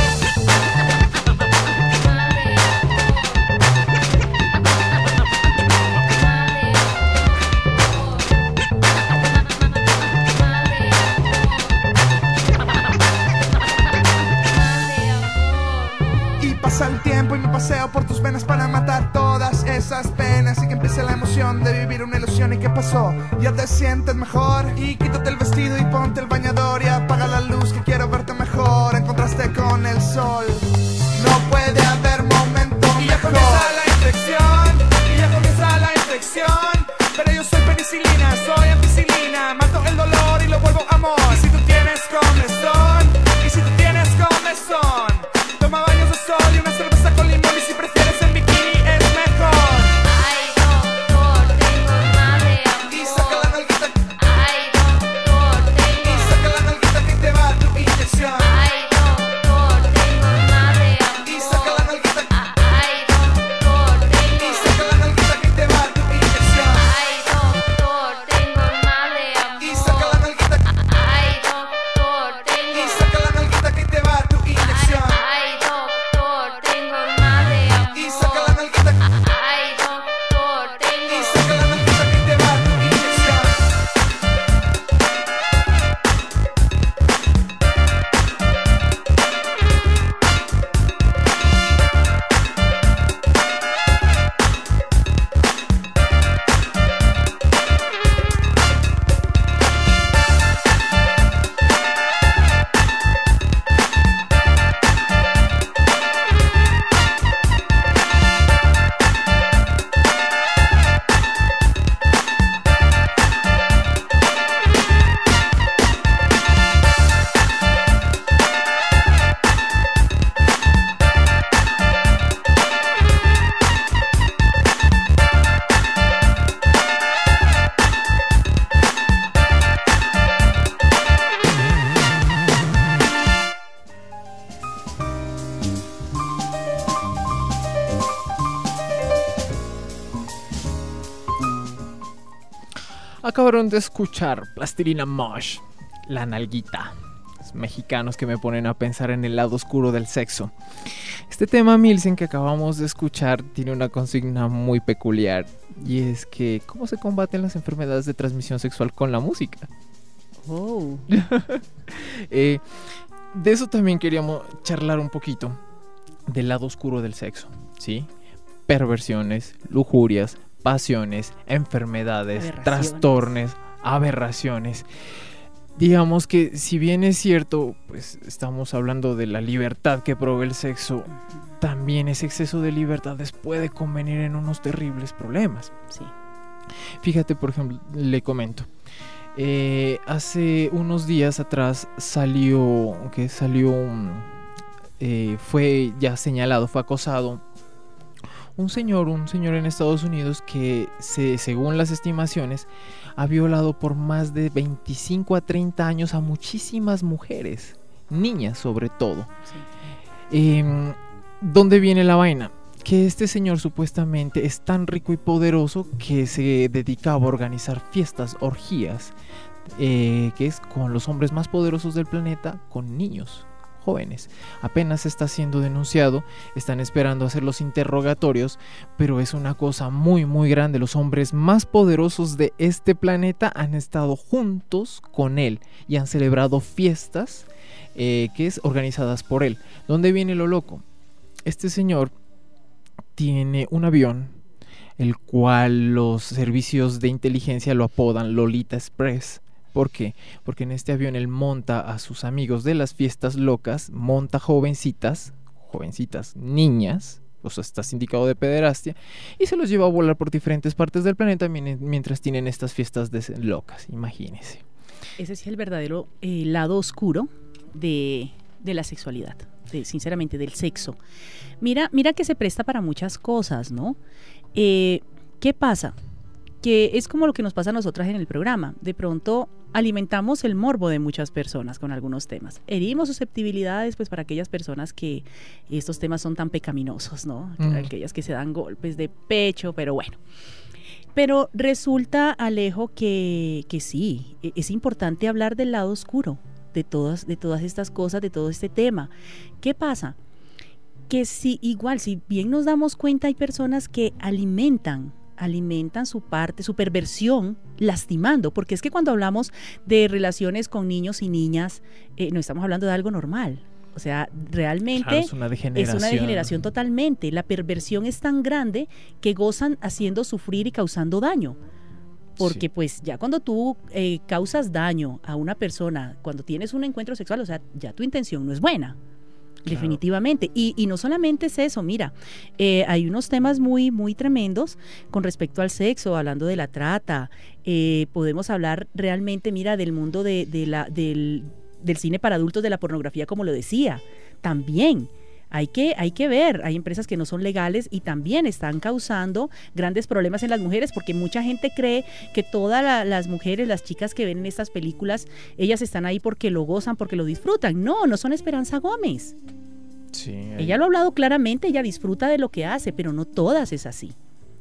Y pasa el tiempo y me paseo por tus venas para matar todas esas penas y que empiece la emoción de vivir una ilusión. ¿Y qué pasó? Ya te sientes mejor y quítate el vestido y ponte el bañador y apaga la luz que quiero verte mejor en contraste con el sol. No puede haber momento y ya mejor. Comienza la infección y ya comienza la infección. Pero yo soy penicilina, soy ampicilina, mato el dolor y lo vuelvo amor. Y si tú tienes comezón, y si tú tienes comezón, toma baños de sol y una cerveza con limón. Y si prefieres el bikini es mejor. Ay, doctor, tengo mareo. Y saca la nalguita, Ay, doctor, y tengo. saca la nalguita que te va tu inyección. Ay, doctor, tengo mareo. Y saca la nalguita, Ay, doctor, tengo. y saca la nalguita que te va tu inyección. Ay, doctor, tengo mareo. Y saca la nalguita, Ay, doctor, y tengo. saca la nalguita que te va tu inyección. Ay, doctor, tengo mareo. Y Acabaron de escuchar Plastilina Mosh, La Nalguita. Los mexicanos que me ponen a pensar en el lado oscuro del sexo. Este tema, Milsen, que acabamos de escuchar, tiene una consigna muy peculiar. Y es que, ¿cómo se combaten las enfermedades de transmisión sexual con la música? Oh. eh, de eso también queríamos charlar un poquito. Del lado oscuro del sexo, ¿sí? Perversiones, lujurias, pasiones, enfermedades, Aberraciones. trastornos, aberraciones. Digamos que si bien es cierto, pues estamos hablando de la libertad que provee el sexo, también ese exceso de libertades puede convenir en unos terribles problemas. Sí. Fíjate, por ejemplo, le comento. Eh, hace unos días atrás salió, que salió, un, eh, fue ya señalado, fue acosado un señor, un señor en Estados Unidos que, se, según las estimaciones, ha violado por más de veinticinco a treinta años a muchísimas mujeres, niñas sobre todo. Sí. Eh, ¿Dónde viene la vaina? Que este señor supuestamente es tan rico y poderoso que se dedicaba a organizar fiestas, orgías, eh, que es con los hombres más poderosos del planeta, con niños jóvenes. Apenas está siendo denunciado, están esperando hacer los interrogatorios, pero es una cosa muy muy grande. Los hombres más poderosos de este planeta han estado juntos con él y han celebrado fiestas eh, que es organizadas por él. ¿Dónde viene lo loco? Este señor tiene un avión, el cual los servicios de inteligencia lo apodan Lolita Express. ¿Por qué? Porque en este avión él monta a sus amigos de las fiestas locas, monta jovencitas, jovencitas niñas, o sea, está sindicado de pederastia, y se los lleva a volar por diferentes partes del planeta mientras tienen estas fiestas de locas, imagínense. Ese es el verdadero eh, lado oscuro de, de la sexualidad, de, sinceramente, del sexo. Mira, mira que se presta para muchas cosas, ¿no? Eh, ¿Qué pasa? Que es como lo que nos pasa a nosotras en el programa. De pronto alimentamos el morbo de muchas personas con algunos temas. Herimos susceptibilidades pues para aquellas personas que estos temas son tan pecaminosos, ¿no? Mm. Aquellas que se dan golpes de pecho, pero bueno. Pero resulta, Alejo, que, que sí, es importante hablar del lado oscuro de todas, de todas estas cosas, de todo este tema. ¿Qué pasa? Que si igual, si bien nos damos cuenta, hay personas que alimentan alimentan su parte, su perversión, lastimando, porque es que cuando hablamos de relaciones con niños y niñas, eh, no estamos hablando de algo normal. O sea, realmente claro, es una degeneración. Es una degeneración totalmente. La perversión es tan grande que gozan haciendo sufrir y causando daño. Porque sí. Pues ya cuando tú eh, causas daño a una persona, cuando tienes un encuentro sexual, o sea, ya tu intención no es buena. Claro. Definitivamente. Y, y no solamente es eso, mira, eh, hay unos temas muy, muy tremendos con respecto al sexo, hablando de la trata. Eh, podemos hablar realmente, mira, del mundo de, de la, del, del cine para adultos, de la pornografía, como lo decía. También hay que, hay que ver, hay empresas que no son legales y también están causando grandes problemas en las mujeres, porque mucha gente cree que todas la, las mujeres, las chicas que ven en estas películas, ellas están ahí porque lo gozan, porque lo disfrutan. No, no son Esperanza Gómez. Sí, hay... Ella lo ha hablado claramente, ella disfruta de lo que hace, pero no todas es así.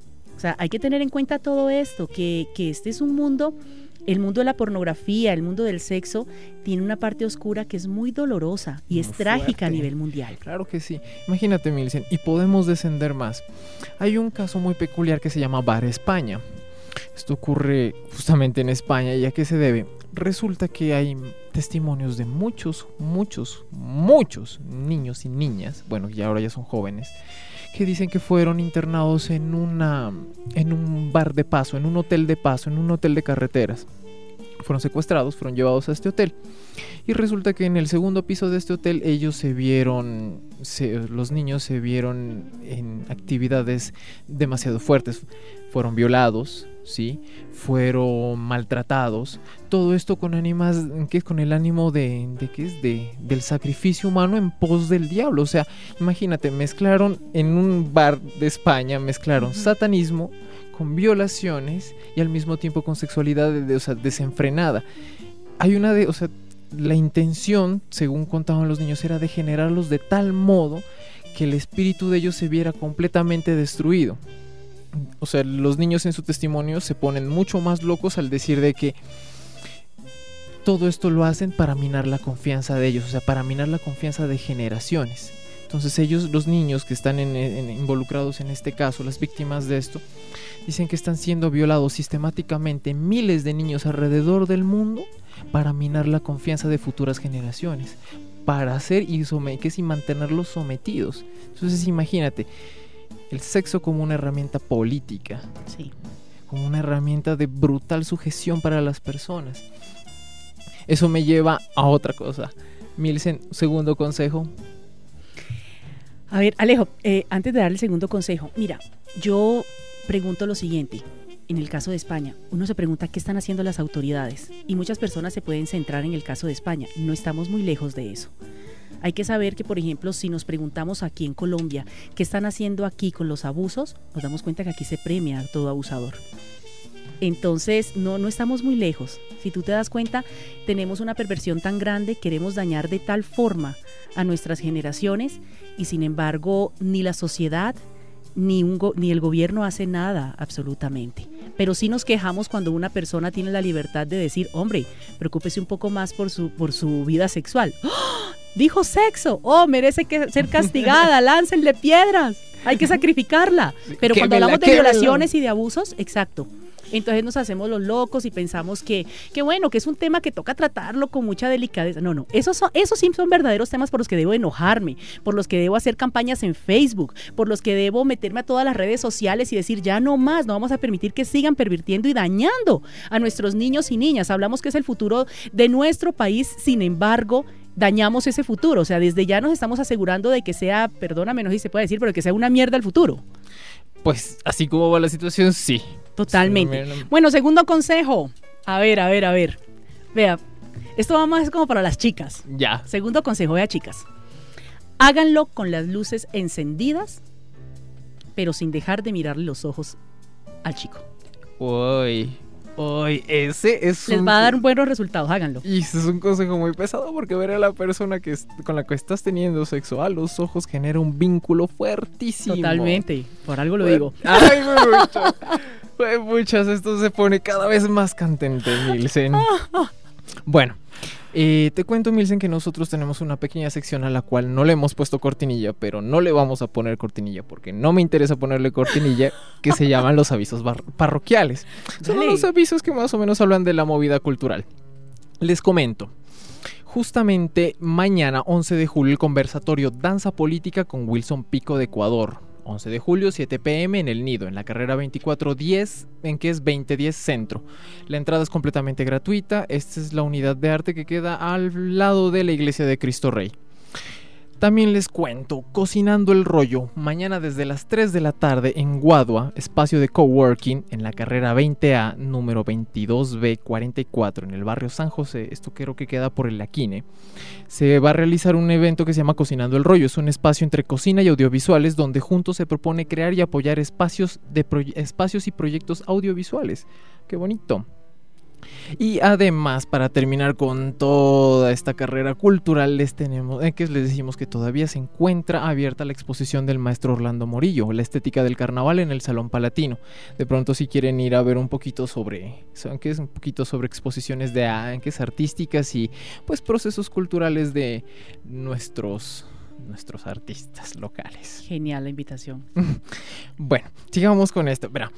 O sea, hay que tener en cuenta todo esto, que, que este es un mundo, el mundo de la pornografía, el mundo del sexo, tiene una parte oscura que es muy dolorosa y muy es trágica fuerte. A nivel mundial. Claro que sí. Imagínate, Milsen, y podemos descender más. Hay un caso muy peculiar que se llama Bar España. Esto ocurre justamente en España. ¿Y a qué se debe? Resulta que hay testimonios de muchos, muchos, muchos niños y niñas, bueno, y ahora ya son jóvenes, que dicen que fueron internados en una, en un bar de paso, en un hotel de paso, en un hotel de carreteras. Fueron secuestrados, fueron llevados a este hotel. Y resulta que en el segundo piso de este hotel ellos se vieron, se, los niños se vieron en actividades demasiado fuertes. Fueron violados, ¿sí? Fueron maltratados. Todo esto con ánimas, ¿qué es? Con el ánimo de, de ¿qué es? De, del sacrificio humano en pos del diablo. O sea, imagínate, mezclaron en un bar de España, mezclaron uh-huh. satanismo con violaciones y al mismo tiempo con sexualidad de, de, o sea, desenfrenada. Hay una de, o sea, la intención, según contaban los niños, era degenerarlos de tal modo que el espíritu de ellos se viera completamente destruido. o sea, los niños en su testimonio se ponen mucho más locos al decir de que todo esto lo hacen para minar la confianza de ellos, o sea, para minar la confianza de generaciones. Entonces ellos, los niños que están en, en, involucrados en este caso, las víctimas de esto, dicen que están siendo violados sistemáticamente miles de niños alrededor del mundo para minar la confianza de futuras generaciones, para hacer y, some- que es y mantenerlos sometidos. Entonces imagínate, el sexo como una herramienta política, Sí. como una herramienta de brutal sujeción para las personas. Eso me lleva a otra cosa. Milsen, segundo consejo. A ver, Alejo, eh, antes de dar el segundo consejo, mira, yo pregunto lo siguiente. En el caso de España, uno se pregunta qué están haciendo las autoridades y muchas personas se pueden centrar en el caso de España. No estamos muy lejos de eso. Hay que saber que, por ejemplo, si nos preguntamos aquí en Colombia qué están haciendo aquí con los abusos, nos damos cuenta que aquí se premia a todo abusador. Entonces, no, no estamos muy lejos. Si tú te das cuenta, tenemos una perversión tan grande, queremos dañar de tal forma a nuestras generaciones y sin embargo ni la sociedad ni, un go- ni el gobierno hace nada absolutamente. Pero sí nos quejamos cuando una persona tiene la libertad de decir, hombre, preocúpese un poco más por su, por su vida sexual. ¡Oh! Dijo sexo, oh, merece que ser castigada, láncenle piedras, hay que sacrificarla. Pero cuando Quémela, hablamos de quémela. violaciones y de abusos, exacto. Entonces nos hacemos los locos y pensamos que, que bueno, que es un tema que toca tratarlo con mucha delicadeza. No, no, esos, son, esos sí son verdaderos temas por los que debo enojarme, por los que debo hacer campañas en Facebook, por los que debo meterme a todas las redes sociales y decir ya no más, no vamos a permitir que sigan pervirtiendo y dañando a nuestros niños y niñas. Hablamos que es el futuro de nuestro país, sin embargo, dañamos ese futuro. O sea, desde ya nos estamos asegurando de que sea, perdóname, no sé si se puede decir, pero que sea una mierda el futuro. Pues así como va la situación, sí. Totalmente. Sí, no, no. Bueno, segundo consejo. A ver, a ver, a ver. Vea, esto va más como para las chicas. Ya. Segundo consejo, vea, chicas. Háganlo con las luces encendidas, pero sin dejar de mirarle los ojos al chico. Uy. Uy, ese es Les un... va a dar buenos resultados, háganlo. Y ese es un consejo muy pesado porque ver a la persona que es- con la que estás teniendo sexo a los ojos genera un vínculo fuertísimo. Totalmente. Por algo lo Bueno, digo. Ay, mucho. Ay, muchas, esto se pone cada vez más candente, Milsen. Bueno, eh, te cuento, Milsen, que nosotros tenemos una pequeña sección a la cual no le hemos puesto cortinilla, pero no le vamos a poner cortinilla porque no me interesa ponerle cortinilla, que se llaman los avisos bar- parroquiales. Son Dale. los avisos que más o menos hablan de la movida cultural. Les comento. Justamente mañana, once de julio, el conversatorio Danza Política con Wilson Pico de Ecuador. once de julio, siete pe eme en El Nido, en la carrera veinticuatro diez, en que es veinte diez Centro. La entrada es completamente gratuita. Esta es la unidad de arte que queda al lado de la iglesia de Cristo Rey. También les cuento, Cocinando el Rollo, mañana desde las tres de la tarde en Guadua, espacio de coworking, en la carrera veinte A, número veintidós be cuarenta y cuatro, en el barrio San José. Esto creo que queda por el Aquine. Se va a realizar un evento que se llama Cocinando el Rollo. Es un espacio entre cocina y audiovisuales donde juntos se propone crear y apoyar espacios, de proye- espacios y proyectos audiovisuales. ¡Qué bonito! Y además, para terminar con toda esta carrera cultural, les tenemos, eh, que les decimos que todavía se encuentra abierta la exposición del maestro Orlando Morillo, La estética del carnaval, en el Salón Palatino. De pronto, si quieren ir a ver un poquito sobre, ¿saben qué es? Un poquito sobre exposiciones de anques artísticas y pues procesos culturales de nuestros nuestros artistas locales. Genial la invitación. Bueno, sigamos con esto. Verá,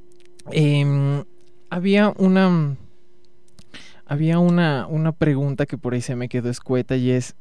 em, había una había una, una pregunta que por ahí se me quedó escueta y es: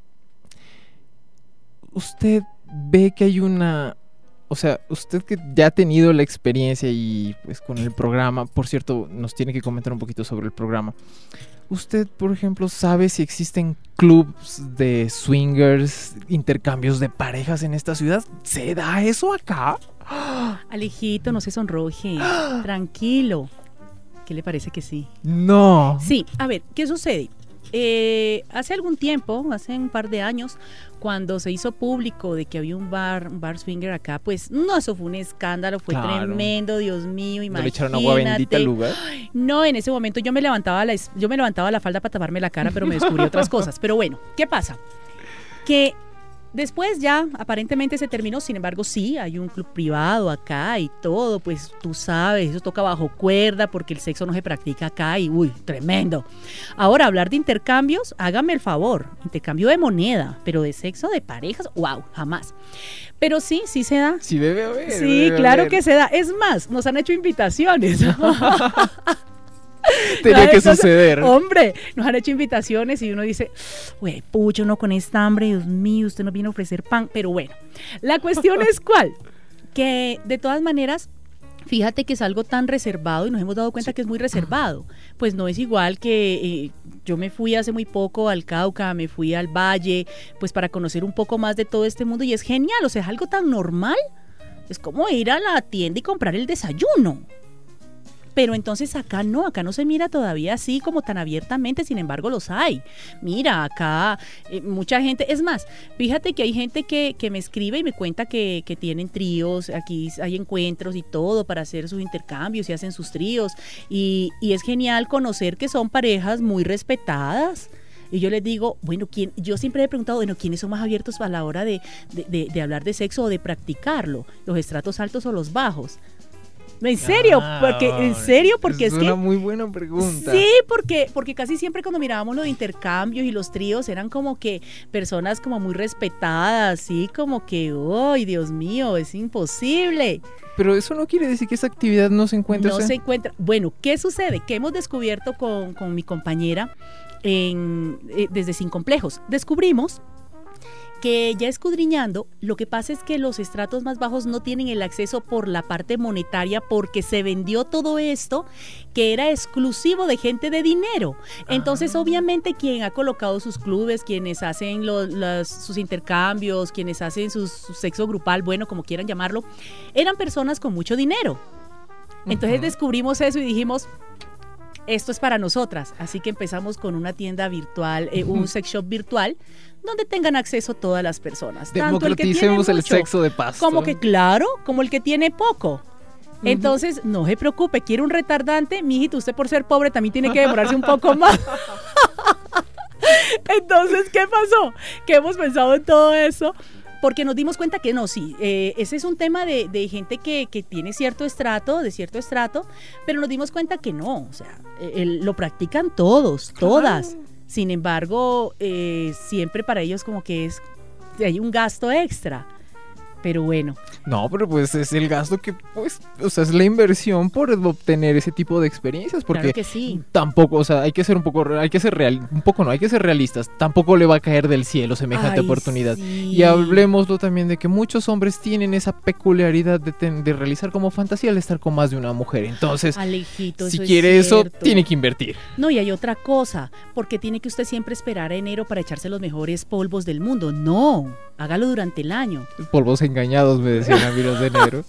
¿usted ve que hay una, o sea, usted que ya ha tenido la experiencia y pues con el programa, por cierto, nos tiene que comentar un poquito sobre el programa? ¿Usted, por ejemplo, sabe si existen clubs de swingers, intercambios de parejas en esta ciudad? ¿Se da eso acá? Alejito, no se sonroje. Tranquilo. ¿Qué le parece que sí? No. Sí, a ver, ¿qué sucede? Eh, hace algún tiempo, hace un par de años, cuando se hizo público de que había un bar, un bar swinger acá, pues no, eso fue un escándalo, fue Claro. tremendo, Dios mío, ¿No imagínate. le echaron agua bendita al lugar? No, en ese momento yo me levantaba la, es- yo me levantaba la falda para taparme la cara, pero me descubrí otras cosas. Pero bueno, ¿qué pasa? Que Después ya aparentemente se terminó, sin embargo sí, hay un club privado acá y todo, pues tú sabes, eso toca bajo cuerda porque el sexo no se practica acá y uy, tremendo. Ahora, hablar de intercambios, hágame el favor, intercambio de moneda, pero de sexo, de parejas, wow, jamás. Pero sí, sí se da. Sí debe haber. Sí, debe claro haber. que se da. Es más, nos han hecho invitaciones. Tenía No, que entonces, suceder. Hombre, nos han hecho invitaciones y uno dice, güey, pucho, no con esta hambre, Dios mío, usted nos viene a ofrecer pan. Pero bueno, la cuestión es cuál, que de todas maneras, fíjate que es algo tan reservado y nos hemos dado cuenta Sí. que es muy reservado. Pues no es igual que eh, yo me fui hace muy poco al Cauca, me fui al Valle, pues para conocer un poco más de todo este mundo y es genial, o sea, es algo tan normal. Es como ir a la tienda y comprar el desayuno. Pero entonces acá no, acá no se mira todavía así como tan abiertamente, sin embargo los hay. Mira, acá eh, mucha gente, es más, fíjate que hay gente que, que me escribe y me cuenta que, que tienen tríos, aquí hay encuentros y todo para hacer sus intercambios y hacen sus tríos. Y, y es genial conocer que son parejas muy respetadas. Y yo les digo, bueno, ¿quién? Yo siempre he preguntado, bueno, ¿quiénes son más abiertos a la hora de, de, de, de hablar de sexo o de practicarlo? ¿Los estratos altos o los bajos? En serio, Ah, porque en serio, porque es, es que una muy buena pregunta. sí, porque porque casi siempre cuando mirábamos lo de intercambios y los tríos eran como que personas como muy respetadas, así como que, ¡ay, Dios mío, es imposible! Pero eso no quiere decir que esa actividad no se encuentre. No o sea, se encuentra. Bueno, ¿qué sucede? Que hemos descubierto con, con mi compañera en, eh, desde Sin Complejos. Descubrimos que ya escudriñando, lo que pasa es que los estratos más bajos no tienen el acceso por la parte monetaria porque se vendió todo esto que era exclusivo de gente de dinero. Entonces, Ah. obviamente, quien ha colocado sus clubes, quienes hacen los, las- sus intercambios, quienes hacen sus- su sexo grupal, bueno, como quieran llamarlo, eran personas con mucho dinero. Entonces Ujú. descubrimos eso y dijimos, esto es para nosotras. Así que empezamos con una tienda virtual, eh, un sex shop virtual, donde tengan acceso todas las personas. Tanto el que tiene democraticemos el mucho, sexo de pasto. como que claro, como el que tiene poco. Entonces, no se preocupe, quiere un retardante, mijito, usted por ser pobre también tiene que demorarse un poco más. Entonces, ¿qué pasó? Que hemos pensado en todo eso porque nos dimos cuenta que no, sí, eh, ese es un tema de, de gente que, que tiene cierto estrato, de cierto estrato, pero nos dimos cuenta que no, o sea, eh, el- lo practican todos, todas. Sin embargo, eh, siempre para ellos como que es, hay un gasto extra. Pero bueno, No, pero pues es el gasto que, pues, o sea, es la inversión por obtener ese tipo de experiencias, porque claro que sí. tampoco, o sea, hay que ser un poco, hay que ser real, un poco no, hay que ser realistas, tampoco le va a caer del cielo semejante Ay, oportunidad. sí. Y hablemoslo también de que muchos hombres tienen esa peculiaridad de, ten- de realizar como fantasía al estar con más de una mujer. Entonces, Alejito, si eso es quiere eso, cierto. tiene que invertir. No, y hay otra cosa, porque tiene que usted siempre esperar a enero para echarse los mejores polvos del mundo. No, hágalo durante el año. Polvos engañados, me decían a mí los de enero.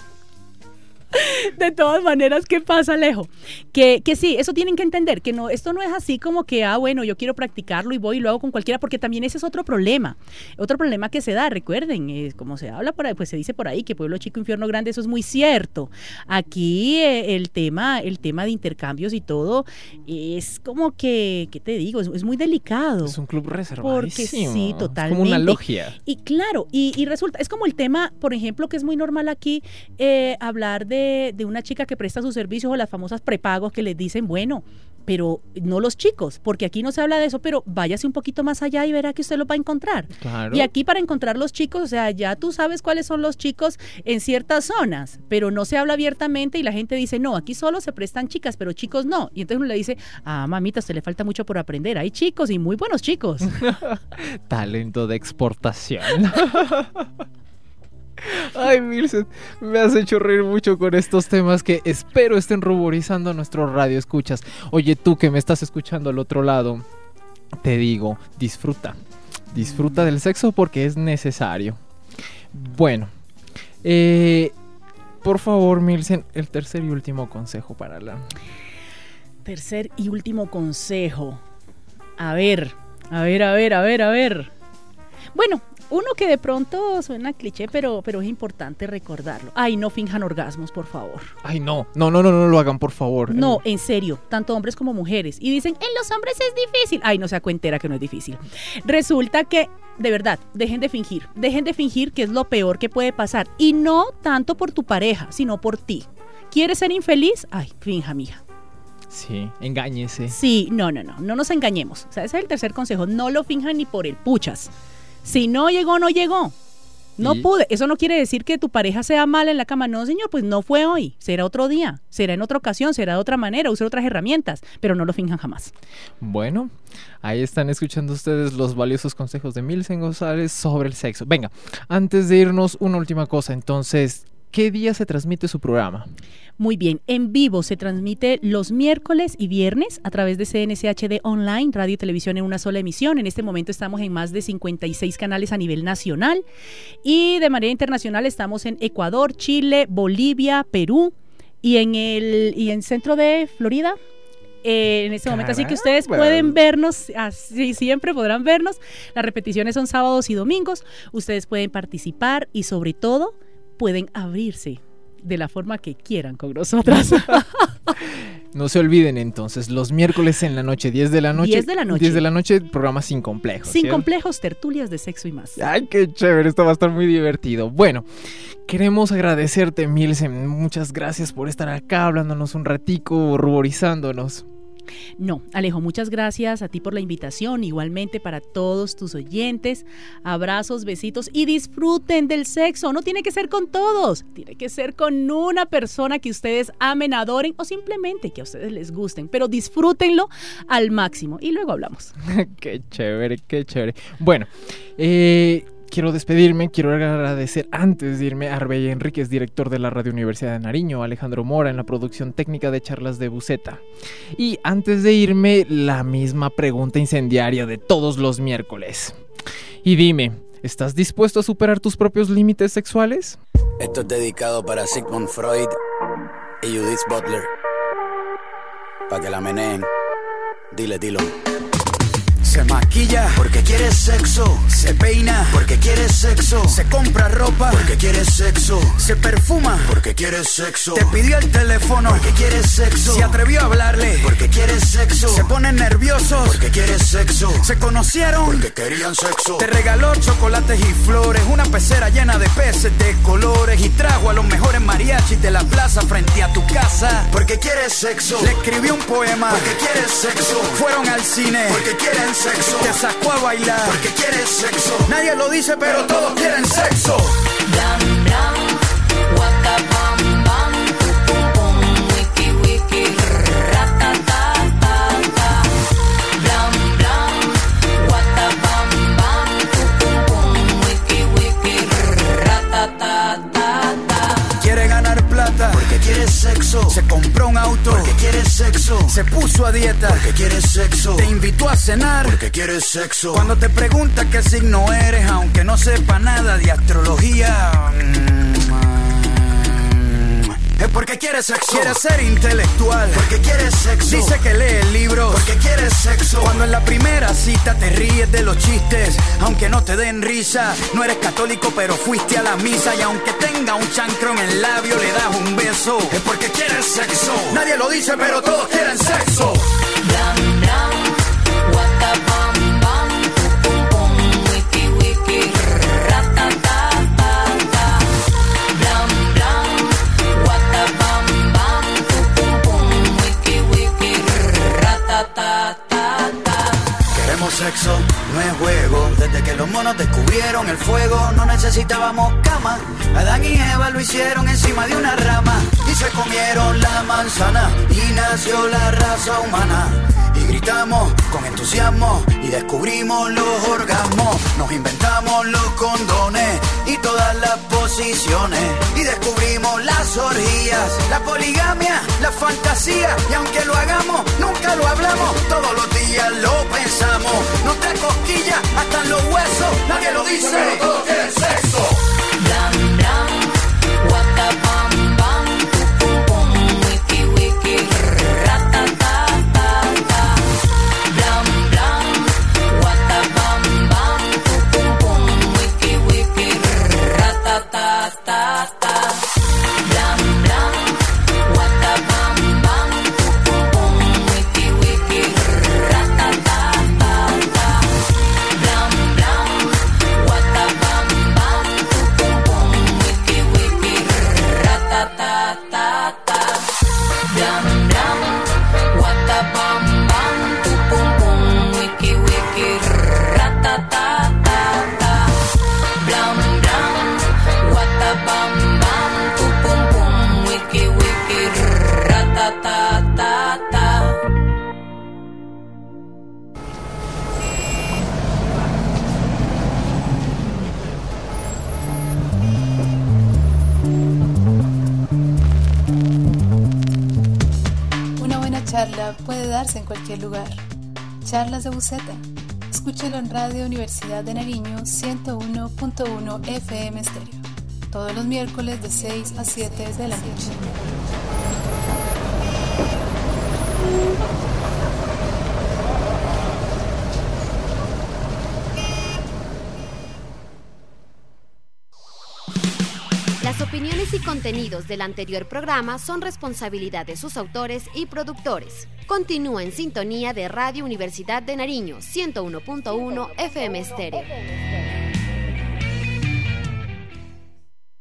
De todas maneras, ¿qué pasa, Alejo? Que, que sí, eso tienen que entender, que no, esto no es así como que, ah, bueno, yo quiero practicarlo y voy y lo hago con cualquiera, porque también ese es otro problema. Otro problema que se da, recuerden, es como se habla por ahí, pues se dice por ahí que pueblo chico, infierno grande, eso es muy cierto. Aquí eh, el tema, el tema de intercambios y todo, es como que, ¿qué te digo? Es, es muy delicado. Es un club reservado. Porque sí, totalmente. Como una logia. Y claro, y, y resulta, es como el tema, por ejemplo, que es muy normal aquí, eh, hablar de, de una chica que presta sus servicios o las famosas prepagos que les dicen, bueno, pero no los chicos, porque aquí no se habla de eso, pero váyase un poquito más allá y verá que usted lo va a encontrar. Claro. Y aquí para encontrar los chicos, o sea, ya tú sabes cuáles son los chicos en ciertas zonas, pero no se habla abiertamente y la gente dice, no, aquí solo se prestan chicas, pero chicos no. Y entonces uno le dice, ah, mamita, a usted le falta mucho por aprender. Hay chicos y muy buenos chicos. Talento de exportación. Ay, Milcen, me has hecho reír mucho con estos temas que espero estén ruborizando a nuestro radio escuchas. Oye, tú que me estás escuchando al otro lado, te digo, disfruta. Disfruta del sexo porque es necesario. Bueno, eh, por favor, Milcen, el tercer y último consejo para la... Tercer y último consejo. A ver, a ver, a ver, a ver, a ver. Bueno, uno que de pronto suena cliché, pero, pero es importante recordarlo. Ay, no finjan orgasmos, por favor. Ay, no, no, no, no, no lo hagan, por favor. No, en serio, tanto hombres como mujeres. Y dicen, en los hombres es difícil. Ay, no se cuentera que no es difícil. Resulta que, de verdad, dejen de fingir. Dejen de fingir que es lo peor que puede pasar. Y no tanto por tu pareja, sino por ti. ¿Quieres ser infeliz? Ay, finja, mija. Sí, engáñese. Sí, no, no, no, no nos engañemos. O sea, ese es el tercer consejo. No lo finjan ni por el puchas. Si no llegó, no llegó. No ¿Y? pude. Eso no quiere decir que tu pareja sea mala en la cama. No, señor, pues no fue hoy. Será otro día. Será en otra ocasión. Será de otra manera. Usar otras herramientas. Pero no lo finjan jamás. Bueno, ahí están escuchando ustedes los valiosos consejos de Milsen González sobre el sexo. Venga, antes de irnos, una última cosa. Entonces, ¿qué día se transmite su programa? Muy bien, en vivo se transmite los miércoles y viernes a través de C N C H D Online, radio y televisión en una sola emisión. En este momento estamos en más de cincuenta y seis canales a nivel nacional y de manera internacional estamos en Ecuador, Chile, Bolivia, Perú y en el y en centro de Florida. Eh, en este momento, así que ustedes pueden vernos, así siempre podrán vernos. Las repeticiones son sábados y domingos. Ustedes pueden participar y sobre todo pueden abrirse de la forma que quieran con nosotras. No se olviden entonces, los miércoles en la noche, diez de la noche. diez de la noche. diez de la noche, programa sin complejos. Sin ¿cierto? complejos, tertulias de sexo y más. Ay, qué chévere, esto va a estar muy divertido. Bueno, queremos agradecerte, Milsen. Muchas gracias por estar acá hablándonos un ratico, ruborizándonos. No, Alejo, muchas gracias a ti por la invitación, igualmente para todos tus oyentes, abrazos, besitos y disfruten del sexo, no tiene que ser con todos, tiene que ser con una persona que ustedes amen, adoren o simplemente que a ustedes les gusten, pero disfrútenlo al máximo y luego hablamos. Qué chévere, qué chévere. Bueno, eh... quiero despedirme, quiero agradecer antes de irme a Arbella Enríquez, director de la Radio Universidad de Nariño, a Alejandro Mora en la producción técnica de Charlas de Buceta. Y antes de irme, la misma pregunta incendiaria de todos los miércoles. Y dime, ¿estás dispuesto a superar tus propios límites sexuales? Esto es dedicado para Sigmund Freud y Judith Butler. Para que la meneen. Dile, dilo. Se maquilla porque quiere sexo. Se peina porque quiere sexo. Se compra ropa porque quiere sexo. Se perfuma porque quiere sexo. Te pidió el teléfono porque quiere sexo. Se atrevió a hablarle porque quiere sexo. Se ponen nerviosos porque quiere sexo. Se conocieron porque querían sexo. Te regaló chocolates y flores, una pecera llena de peces de colores y trajo a los mejores mariachis de la plaza frente a tu casa porque quiere sexo. Le escribió un poema porque quiere sexo. Fueron al cine porque quieren sexo. Sexo. Te sacó a bailar porque quieres sexo. Nadie lo dice, pero todos quieren sexo. Blam, blam, waka, bam, bam, pum, pum, wiki, wiki, ratata, ta, ta. Blam, blam, waka, bam, bam, pum, pum, wiki, wiki, ratata, ta, ta. Quiere ganar plata porque quiere sexo. Se compró un auto porque quiere sexo. Se puso a dieta porque quiere sexo. Te invitó a cenar porque quiere sexo. Cuando te pregunta qué signo eres, aunque no sepa nada de astrología, es porque quiere sexo. Quiere ser intelectual porque quiere sexo. Dice que lee libros porque quiere sexo. Cuando en la primera cita te ríes de los chistes, aunque no te den risa. No eres católico pero fuiste a la misa. Y aunque tenga un chancro en el labio le das un beso. Es porque quiere sexo. Nadie lo dice pero todos quieren sexo. Blam, blam, waka, bam, bam, pum, pum, wiki, wiki, ratata. Queremos sexo, no es juego. Desde que los monos descubrieron el fuego, no necesitábamos cama. Adán y Eva lo hicieron encima de una rama y se comieron la manzana y nació la raza humana. Y gritamos con entusiasmo y descubrimos los orgasmos. Nos inventamos los condones y todas las posiciones. Y descubrimos las orgías, la poligamia, la fantasía. Y aunque lo hagamos, nunca lo hablamos. Todos los días lo pensamos. No te cosquillas hasta en los huesos. Nadie lo dice, pero todos quieren sexo. Blam, blam, waka, bam, bam, pum, pum, wiki, wiki, ratata. Blam, blam, waka, bam, bam, pum, pum, wiki, charla puede darse en cualquier lugar. Charlas de Buceta. Escúchelo en Radio Universidad de Nariño ciento uno punto uno F M Estéreo. Todos los miércoles de seis a siete de la noche. Las opiniones y contenidos del anterior programa son responsabilidad de sus autores y productores. Continúa en sintonía de Radio Universidad de Nariño ciento uno punto uno F M Estéreo.